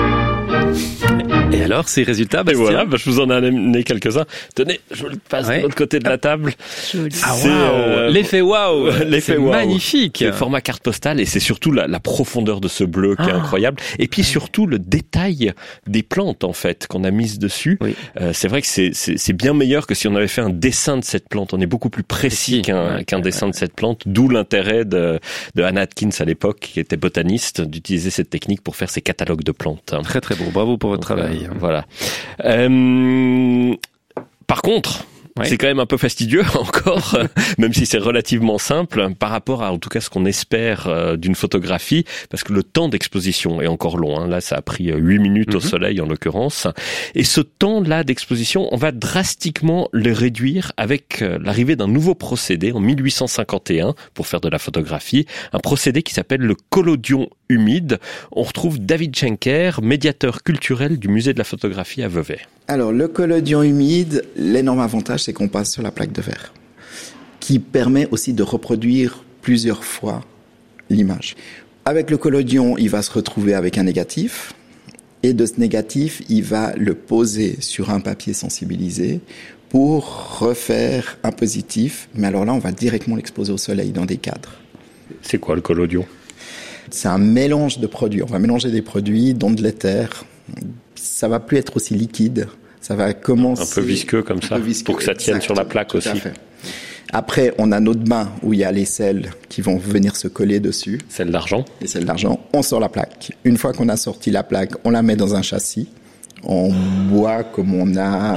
Et alors, ces résultats, et Bastien ? voilà, je vous en ai amené quelques-uns. Tenez, je vous le passe de l'autre côté de la table. Joli. Ah, waouh ! L'effet waouh ! L'effet c'est waouh. magnifique. Le format carte postale, et c'est surtout la profondeur de ce bleu qui est incroyable. Et puis surtout le détail des plantes, en fait, qu'on a mises dessus. Oui. C'est vrai que c'est bien meilleur que si on avait fait un dessin de cette plante. On est beaucoup plus précis qu'un dessin de cette plante. D'où l'intérêt de Hannah Atkins à l'époque, qui était botaniste, d'utiliser cette technique pour faire ses catalogues de plantes. Très très beau. Bravo pour votre travail. Voilà. Par contre, c'est quand même un peu fastidieux encore, même si c'est relativement simple, par rapport à, en tout cas, ce qu'on espère d'une photographie, parce que le temps d'exposition est encore long. Hein. Là, ça a pris 8 minutes au soleil, en l'occurrence. Et ce temps-là d'exposition, on va drastiquement le réduire avec l'arrivée d'un nouveau procédé en 1851 pour faire de la photographie, un procédé qui s'appelle le collodion humide. On retrouve David Schenker, médiateur culturel du musée de la photographie à Vevey. Alors, le collodion humide, l'énorme avantage, c'est qu'on passe sur la plaque de verre, qui permet aussi de reproduire plusieurs fois l'image. Avec le collodion, il va se retrouver avec un négatif, et de ce négatif, il va le poser sur un papier sensibilisé pour refaire un positif. Mais alors là, on va directement l'exposer au soleil dans des cadres. C'est quoi le collodion ? C'est un mélange de produits. On va mélanger des produits, dont de l'éther. Ça va plus être aussi liquide. Ça va commencer... Un peu visqueux comme ça, pour que ça tienne sur la plaque aussi. Après, on a notre bain où il y a les sels qui vont venir se coller dessus. Sel d'argent. Les sels d'argent. On sort la plaque. Une fois qu'on a sorti la plaque, on la met dans un châssis. On boit comme on a...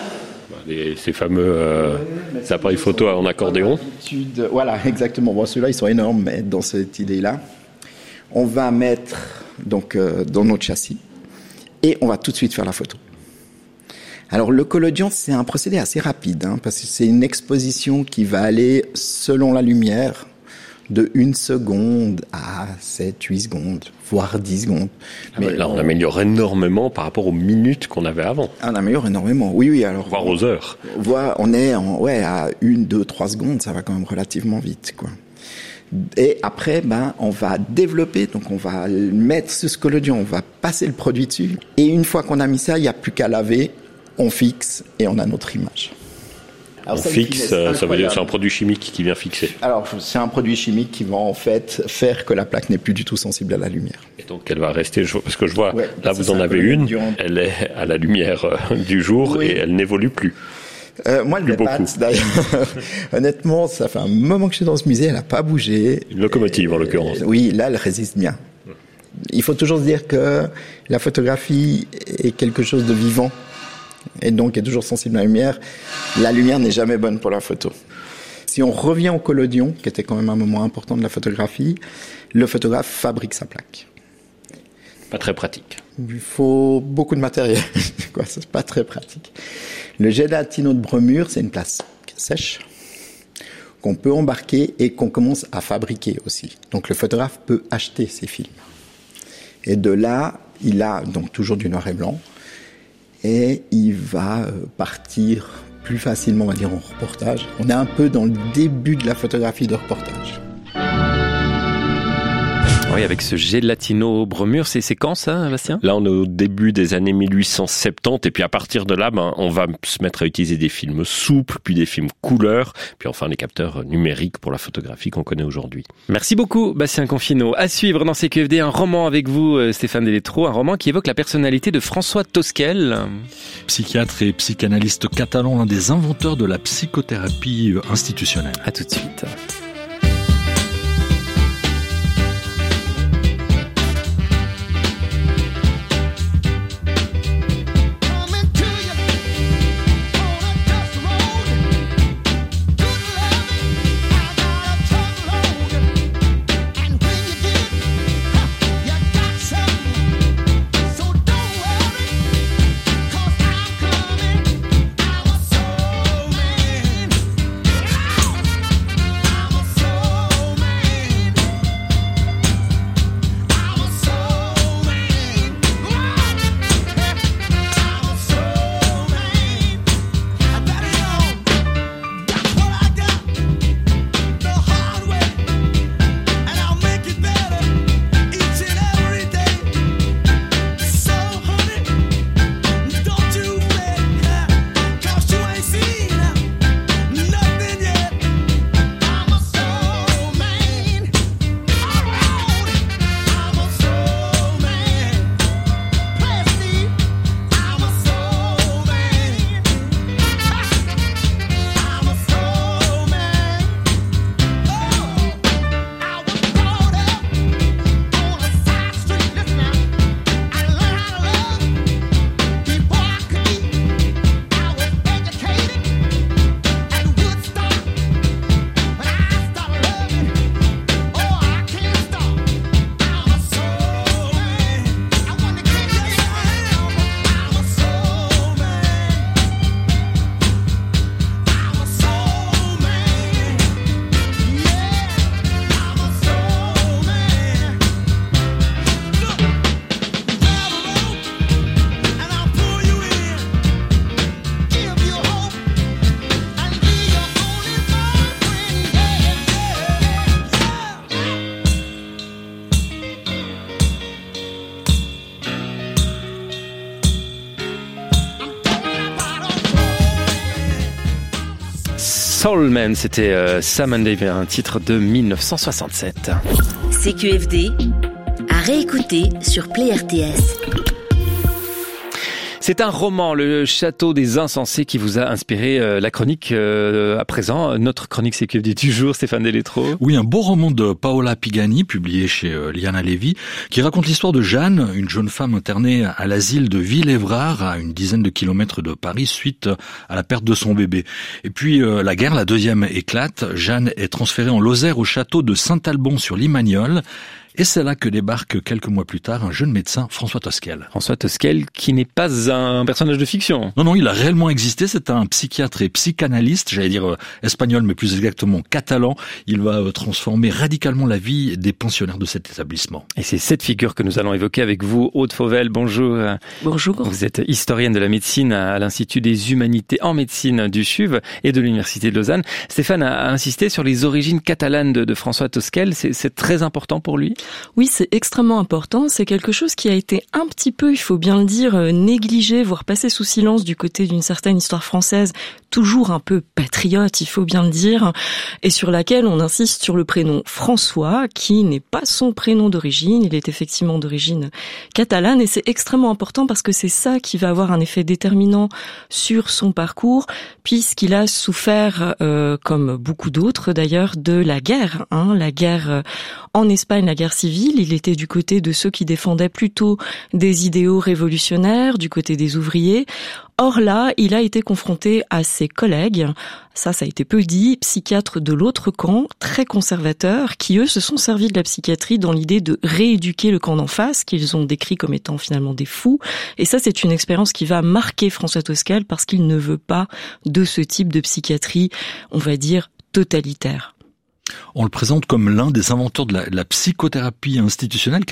Ces fameux appareils photo en accordéon. Voilà, exactement. Bon, ceux-là, ils sont énormes, mais dans cette idée-là. On va mettre donc dans notre châssis et on va tout de suite faire la photo. Alors le collodion, c'est un procédé assez rapide, parce que c'est une exposition qui va aller selon la lumière de 1 seconde à 7, 8 secondes, voire 10 secondes. Mais là, on améliore énormément par rapport aux minutes qu'on avait avant. On améliore énormément, oui. Alors, voire aux heures. On est à 1, 2, 3 secondes, ça va quand même relativement vite, quoi. Et après, on va développer, donc on va mettre ce collodion, on va passer le produit dessus. Et une fois qu'on a mis ça, il n'y a plus qu'à laver, on fixe et on a notre image. Alors, on fixe, ça veut dire que c'est un produit chimique qui vient fixer. Alors, c'est un produit chimique qui va en fait faire que la plaque n'est plus du tout sensible à la lumière. Et donc, elle va rester, parce que je vois, là vous en avez une, elle est à la lumière du jour et elle n'évolue plus. Moi, elle m'épate, d'ailleurs. Honnêtement, ça fait un moment que je suis dans ce musée, elle n'a pas bougé. Une locomotive, en l'occurrence. Oui, là, elle résiste bien. Il faut toujours se dire que la photographie est quelque chose de vivant, et donc est toujours sensible à la lumière. La lumière n'est jamais bonne pour la photo. Si on revient au collodion, qui était quand même un moment important de la photographie, le photographe fabrique sa plaque. Pas très pratique. Il faut beaucoup de matériel. C'est pas très pratique. Le gélatino de bromure, c'est une place sèche qu'on peut embarquer et qu'on commence à fabriquer aussi. Donc le photographe peut acheter ses films. Et de là, Il a donc toujours du noir et blanc et il va partir plus facilement, on va dire, en reportage. On est un peu dans le début de la photographie de reportage. Oui, avec ce gélatino bromure, c'est quand ça, Bastien ? Là, on est au début des années 1870, et puis à partir de là, on va se mettre à utiliser des films souples, puis des films couleurs, puis enfin les capteurs numériques pour la photographie qu'on connaît aujourd'hui. Merci beaucoup, Bastien Confino. À suivre dans CQFD, un roman avec vous, Stéphane Deletro, un roman qui évoque la personnalité de François Tosquel. Psychiatre et psychanalyste catalan, l'un des inventeurs de la psychothérapie institutionnelle. À tout de suite. Soulman, c'était Sam and Dave, un titre de 1967. CQFD, à réécouter sur Play RTS. C'est un roman, Le Château des Insensés, qui vous a inspiré la chronique à présent. Notre chronique CQFD du jour, Stéphane Deletro. Oui, un beau roman de Paola Pigani, publié chez Liana Levy, qui raconte l'histoire de Jeanne, une jeune femme internée à l'asile de Villévrard, à une dizaine de kilomètres de Paris, suite à la perte de son bébé. Et puis la guerre, la deuxième, éclate. Jeanne est transférée en Lozère au château de Saint-Alban sur Limagnole. Et c'est là que débarque quelques mois plus tard un jeune médecin, François Tosquel. François Tosquel, qui n'est pas un personnage de fiction. Non, il a réellement existé. C'est un psychiatre et psychanalyste, j'allais dire espagnol, mais plus exactement catalan. Il va transformer radicalement la vie des pensionnaires de cet établissement. Et c'est cette figure que nous allons évoquer avec vous, Aude Fauvel. Bonjour. Bonjour. Vous êtes historienne de la médecine à l'Institut des Humanités en médecine du CHUV et de l'Université de Lausanne. Stéphane a insisté sur les origines catalanes de François Tosquel. C'est très important pour lui? Oui, c'est extrêmement important. C'est quelque chose qui a été un petit peu, il faut bien le dire, négligé, voire passé sous silence du côté d'une certaine histoire française, toujours un peu patriote, il faut bien le dire, et sur laquelle on insiste sur le prénom François, qui n'est pas son prénom d'origine, il est effectivement d'origine catalane, et c'est extrêmement important parce que c'est ça qui va avoir un effet déterminant sur son parcours, puisqu'il a souffert, comme beaucoup d'autres d'ailleurs, de la guerre, la guerre en Espagne, la guerre civile. Il était du côté de ceux qui défendaient plutôt des idéaux révolutionnaires, du côté des ouvriers. Or là, il a été confronté à ses collègues, ça a été peu dit, psychiatres de l'autre camp, très conservateurs, qui eux se sont servis de la psychiatrie dans l'idée de rééduquer le camp d'en face, qu'ils ont décrit comme étant finalement des fous. Et ça, c'est une expérience qui va marquer François Tosquel parce qu'il ne veut pas de ce type de psychiatrie, on va dire, totalitaire. On le présente comme l'un des inventeurs de la psychothérapie institutionnelle. Qu'est-ce que c'est ?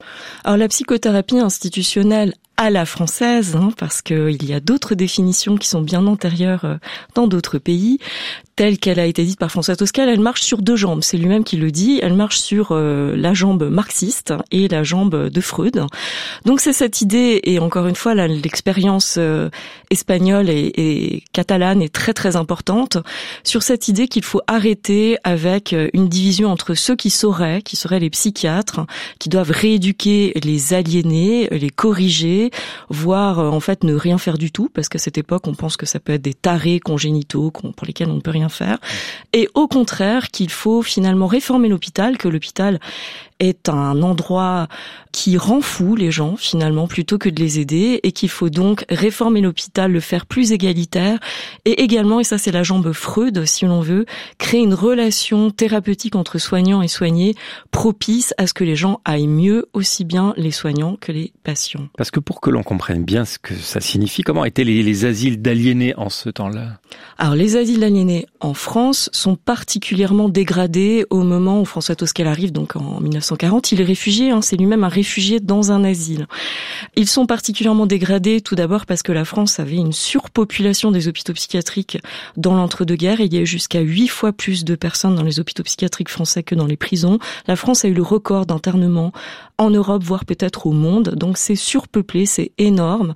Alors la psychothérapie institutionnelle à la française, parce qu'il y a d'autres définitions qui sont bien antérieures dans d'autres pays, telle qu'elle a été dite par François Tosquel, elle marche sur deux jambes. C'est lui-même qui le dit. Elle marche sur la jambe marxiste et la jambe de Freud. Donc c'est cette idée, et encore une fois, là, l'expérience espagnole et catalane est très très importante, sur cette idée qu'il faut arrêter avec une division entre ceux qui seraient les psychiatres, qui doivent rééduquer les aliénés, les corriger, voire en fait ne rien faire du tout, parce qu'à cette époque on pense que ça peut être des tarés congénitaux pour lesquels on ne peut rien faire, et au contraire qu'il faut finalement réformer l'hôpital, que l'hôpital est un endroit qui rend fou les gens finalement plutôt que de les aider, et qu'il faut donc réformer l'hôpital, le faire plus égalitaire, et également, et ça c'est la jambe Freud si l'on veut, créer une relation thérapeutique entre soignants et soignés propice à ce que les gens aillent mieux, aussi bien les soignants que les patients. Parce que pour que l'on comprenne bien ce que ça signifie, comment étaient les asiles d'aliénés en ce temps-là? Alors les asiles d'aliénés en France sont particulièrement dégradés au moment où François Tosquel arrive, donc en 1940. Il est réfugié, c'est lui-même un réfugié dans un asile. Ils sont particulièrement dégradés tout d'abord parce que la France avait une surpopulation des hôpitaux psychiatriques dans l'entre-deux-guerres. Il y a eu jusqu'à 8 fois plus de personnes dans les hôpitaux psychiatriques français que dans les prisons. La France a eu le record d'internement en Europe, voire peut-être au monde. Donc c'est surpeuplé, c'est énorme.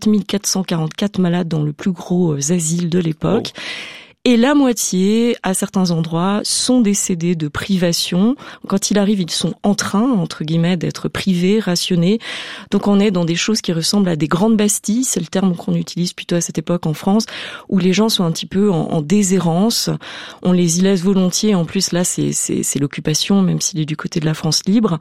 4444 malades dans le plus gros asile de l'époque. Oh. Et la moitié, à certains endroits, sont décédés de privation. Quand il arrive, ils sont en train, entre guillemets, d'être privés, rationnés. Donc on est dans des choses qui ressemblent à des grandes bastilles, c'est le terme qu'on utilise plutôt à cette époque en France, où les gens sont un petit peu en déshérence. On les y laisse volontiers. En plus, là, c'est l'occupation, même s'il est du côté de la France libre.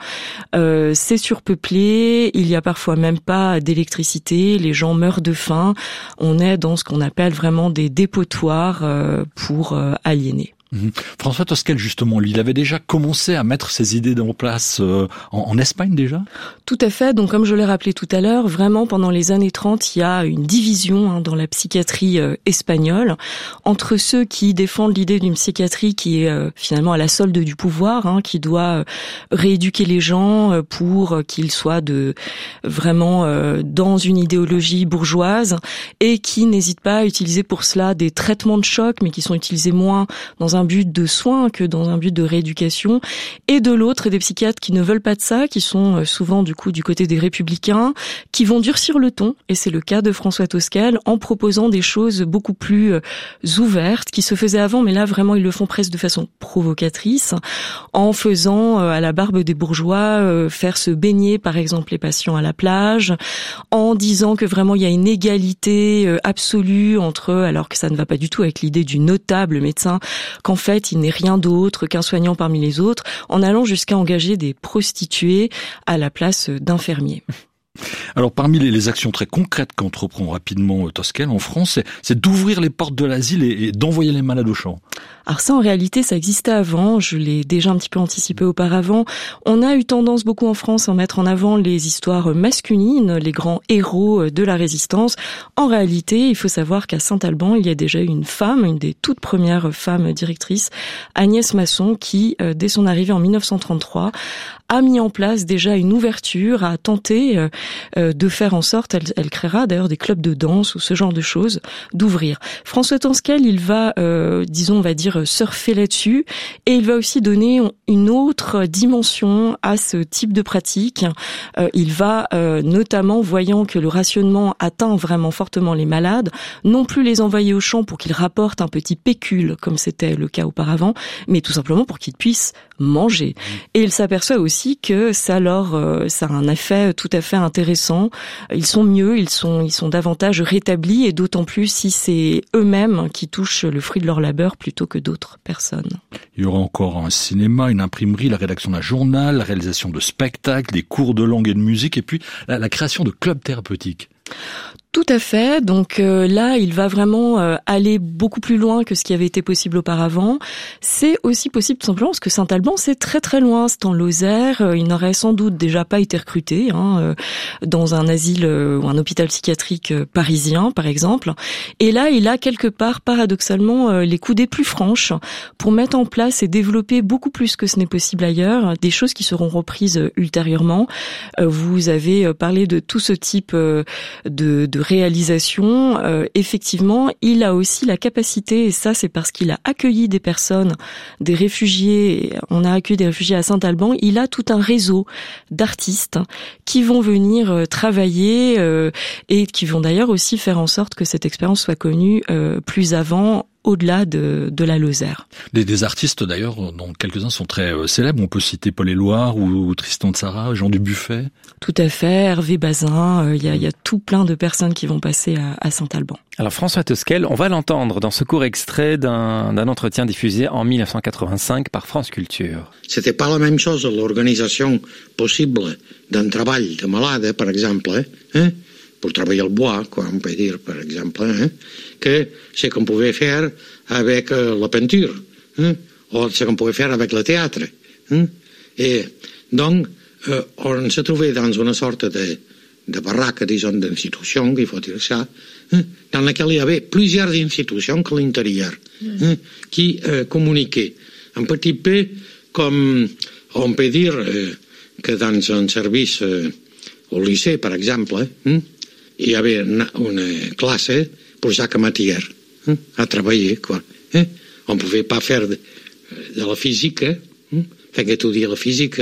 C'est surpeuplé. Il y a parfois même pas d'électricité. Les gens meurent de faim. On est dans ce qu'on appelle vraiment des dépotoirs pour aliéner. François Tosquel, justement, lui, il avait déjà commencé à mettre ses idées en place en Espagne déjà? Tout à fait. Donc, comme je l'ai rappelé tout à l'heure, vraiment, pendant les années 30, il y a une division dans la psychiatrie espagnole entre ceux qui défendent l'idée d'une psychiatrie qui est finalement à la solde du pouvoir, qui doit rééduquer les gens pour qu'ils soient vraiment dans une idéologie bourgeoise, et qui n'hésitent pas à utiliser pour cela des traitements de choc, mais qui sont utilisés moins dans un but de soin que dans un but de rééducation, et de l'autre des psychiatres qui ne veulent pas de ça, qui sont souvent du côté des républicains, qui vont durcir le ton, et c'est le cas de François Tosquel, en proposant des choses beaucoup plus ouvertes, qui se faisaient avant, mais là vraiment ils le font presque de façon provocatrice, en faisant à la barbe des bourgeois faire se baigner par exemple les patients à la plage, en disant que vraiment il y a une égalité absolue entre eux, alors que ça ne va pas du tout avec l'idée du notable médecin, qu'en fait, il n'est rien d'autre qu'un soignant parmi les autres, en allant jusqu'à engager des prostituées à la place d'infirmiers. Alors, parmi les actions très concrètes qu'entreprend rapidement Tosquel en France, c'est d'ouvrir les portes de l'asile et d'envoyer les malades au champ. Alors ça, en réalité, ça existait avant. Je l'ai déjà un petit peu anticipé auparavant. On a eu tendance beaucoup en France à mettre en avant les histoires masculines, les grands héros de la résistance. En réalité, il faut savoir qu'à Saint-Alban, il y a déjà eu une femme, une des toutes premières femmes directrices, Agnès Masson, qui, dès son arrivée en 1933, a mis en place déjà une ouverture, a tenté de faire en sorte, elle créera d'ailleurs des clubs de danse ou ce genre de choses, d'ouvrir. François Tosquel, il va, on va dire, surfer là-dessus, et il va aussi donner une autre dimension à ce type de pratique. Il va notamment, voyant que le rationnement atteint vraiment fortement les malades, non plus les envoyer au champ pour qu'ils rapportent un petit pécule, comme c'était le cas auparavant, mais tout simplement pour qu'ils puissent manger. Et il s'aperçoit aussi que ça a un effet tout à fait intéressant. Ils sont mieux, ils sont davantage rétablis, et d'autant plus si c'est eux-mêmes qui touchent le fruit de leur labeur plutôt que d'autres personnes. Il y aura encore un cinéma, une imprimerie, la rédaction d'un journal, la réalisation de spectacles, des cours de langue et de musique, et puis la création de clubs thérapeutiques. Tout à fait. Donc là, il va vraiment aller beaucoup plus loin que ce qui avait été possible auparavant. C'est aussi possible tout simplement parce que Saint-Alban, c'est très très loin. C'est en Lozère. Il n'aurait sans doute déjà pas été recruté dans un asile ou un hôpital psychiatrique parisien, par exemple. Et là, il a quelque part, paradoxalement, les coudées plus franches pour mettre en place et développer beaucoup plus que ce n'est possible ailleurs, des choses qui seront reprises ultérieurement. Vous avez parlé de tout ce type de réalisation. Effectivement, il a aussi la capacité, et ça c'est parce qu'il a accueilli des personnes, des réfugiés, on a accueilli des réfugiés à Saint-Alban, il a tout un réseau d'artistes qui vont venir travailler et qui vont d'ailleurs aussi faire en sorte que cette expérience soit connue plus avant, au-delà de la Lozère. Des artistes d'ailleurs, dont quelques-uns sont très célèbres. On peut citer Paul Éluard ou Tristan Tzara, Jean Dubuffet. Tout à fait, Hervé Bazin. Il y a tout plein de personnes qui vont passer à Saint-Alban. Alors François Tosquel, on va l'entendre dans ce court extrait d'un entretien diffusé en 1985 par France Culture. C'était pas la même chose l'organisation possible d'un travail de malade, par exemple, pour travailler le bois, quoi, on peut dire, par exemple, que ce qu'on pouvait faire avec la peinture, ou ce qu'on pouvait faire avec le théâtre. Et donc, on se trouvait dans une sorte de baraque, disons, d'institution, il faut dire ça, dans laquelle il y avait plusieurs institutions à l'intérieur, qui communiquaient. Un petit peu comme, on peut dire, que dans un service au lycée, par exemple, il y avait une classe pour chaque matière à travailler, quoi. On ne pouvait pas faire de la physique, faire étudier la physique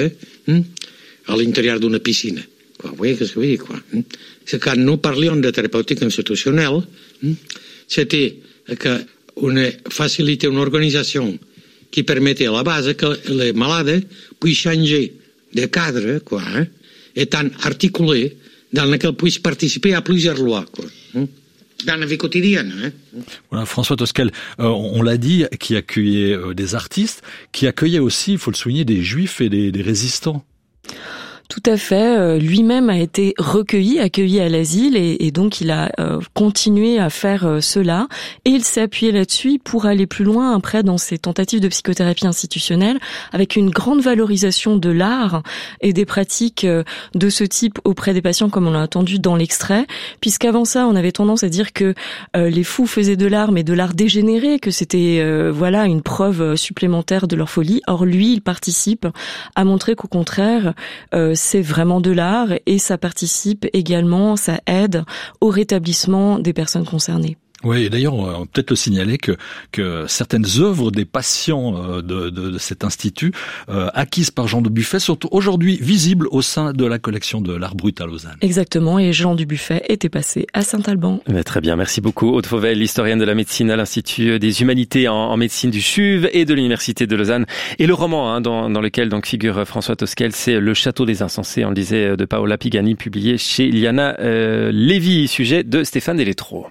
à l'intérieur d'une piscine. Quoi. Vous voyez ce que je veux dire, quoi. C'est quand nous parlions de thérapeutique institutionnelle, c'était une facilité, une organisation qui permettait à la base que les malades puissent changer de cadre, quoi, étant articulés, dans lequel puisse participer à plusieurs lois, quoi. Dans la vie quotidienne. Voilà, François Tosquel, on l'a dit, qui accueillait des artistes, qui accueillait aussi, il faut le souligner, des juifs et des résistants. Tout à fait. Lui-même a été accueilli à l'asile et donc il a continué à faire cela et il s'est appuyé là-dessus pour aller plus loin après dans ses tentatives de psychothérapie institutionnelle avec une grande valorisation de l'art et des pratiques de ce type auprès des patients comme on l'a entendu dans l'extrait, puisqu'avant ça on avait tendance à dire que les fous faisaient de l'art mais de l'art dégénéré, que c'était une preuve supplémentaire de leur folie. Or lui, il participe à montrer qu'au contraire c'est vraiment de l'art et ça participe également, ça aide au rétablissement des personnes concernées. Oui, et d'ailleurs, on va peut-être le signaler que certaines œuvres des patients de cet institut, acquises par Jean Dubuffet, sont aujourd'hui visibles au sein de la collection de l'art brut à Lausanne. Exactement, et Jean Dubuffet était passé à Saint-Alban. Très bien, merci beaucoup. Aude Fauvel, historienne de la médecine à l'Institut des humanités en médecine du CHUV et de l'Université de Lausanne. Et le roman dans lequel donc figure François Tosquel, c'est Le Château des Insensés, on le disait, de Paola Pigani, publié chez Liana Lévy, sujet de Stéphane Delétro.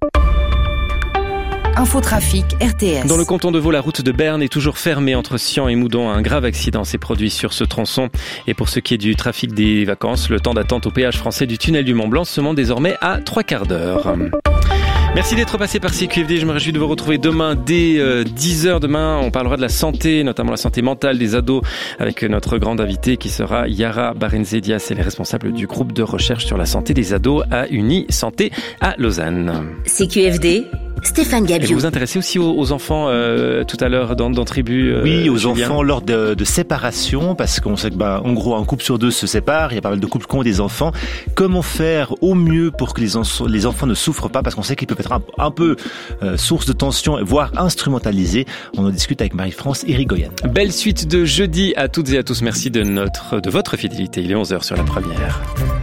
Infotrafic RTS. Dans le canton de Vaud, la route de Berne est toujours fermée entre Sian et Moudon. Un grave accident s'est produit sur ce tronçon. Et pour ce qui est du trafic des vacances, le temps d'attente au péage français du tunnel du Mont-Blanc se monte désormais à 3/4 d'heure. Merci d'être passé par CQFD. Je me réjouis de vous retrouver demain dès 10h. Demain, on parlera de la santé, notamment la santé mentale des ados, avec notre grande invitée qui sera Yara Barenzedias. Elle est responsable du groupe de recherche sur la santé des ados à Uni Santé à Lausanne. CQFD, Stéphane Gabiou. Et vous vous intéressez aussi aux enfants tout à l'heure dans Tribu. Oui, aux Julien. enfants lors de séparation, parce qu'on sait que en gros un couple sur deux se sépare. Il y a pas mal de couples qui ont des enfants. Comment faire au mieux pour que les enfants ne souffrent pas, parce qu'on sait qu'ils peuvent être un peu source de tension, voire instrumentalisés. On en discute avec Marie-France Irigoyen. Belle suite de jeudi à toutes et à tous. Merci de votre fidélité. Il est 11h sur la première.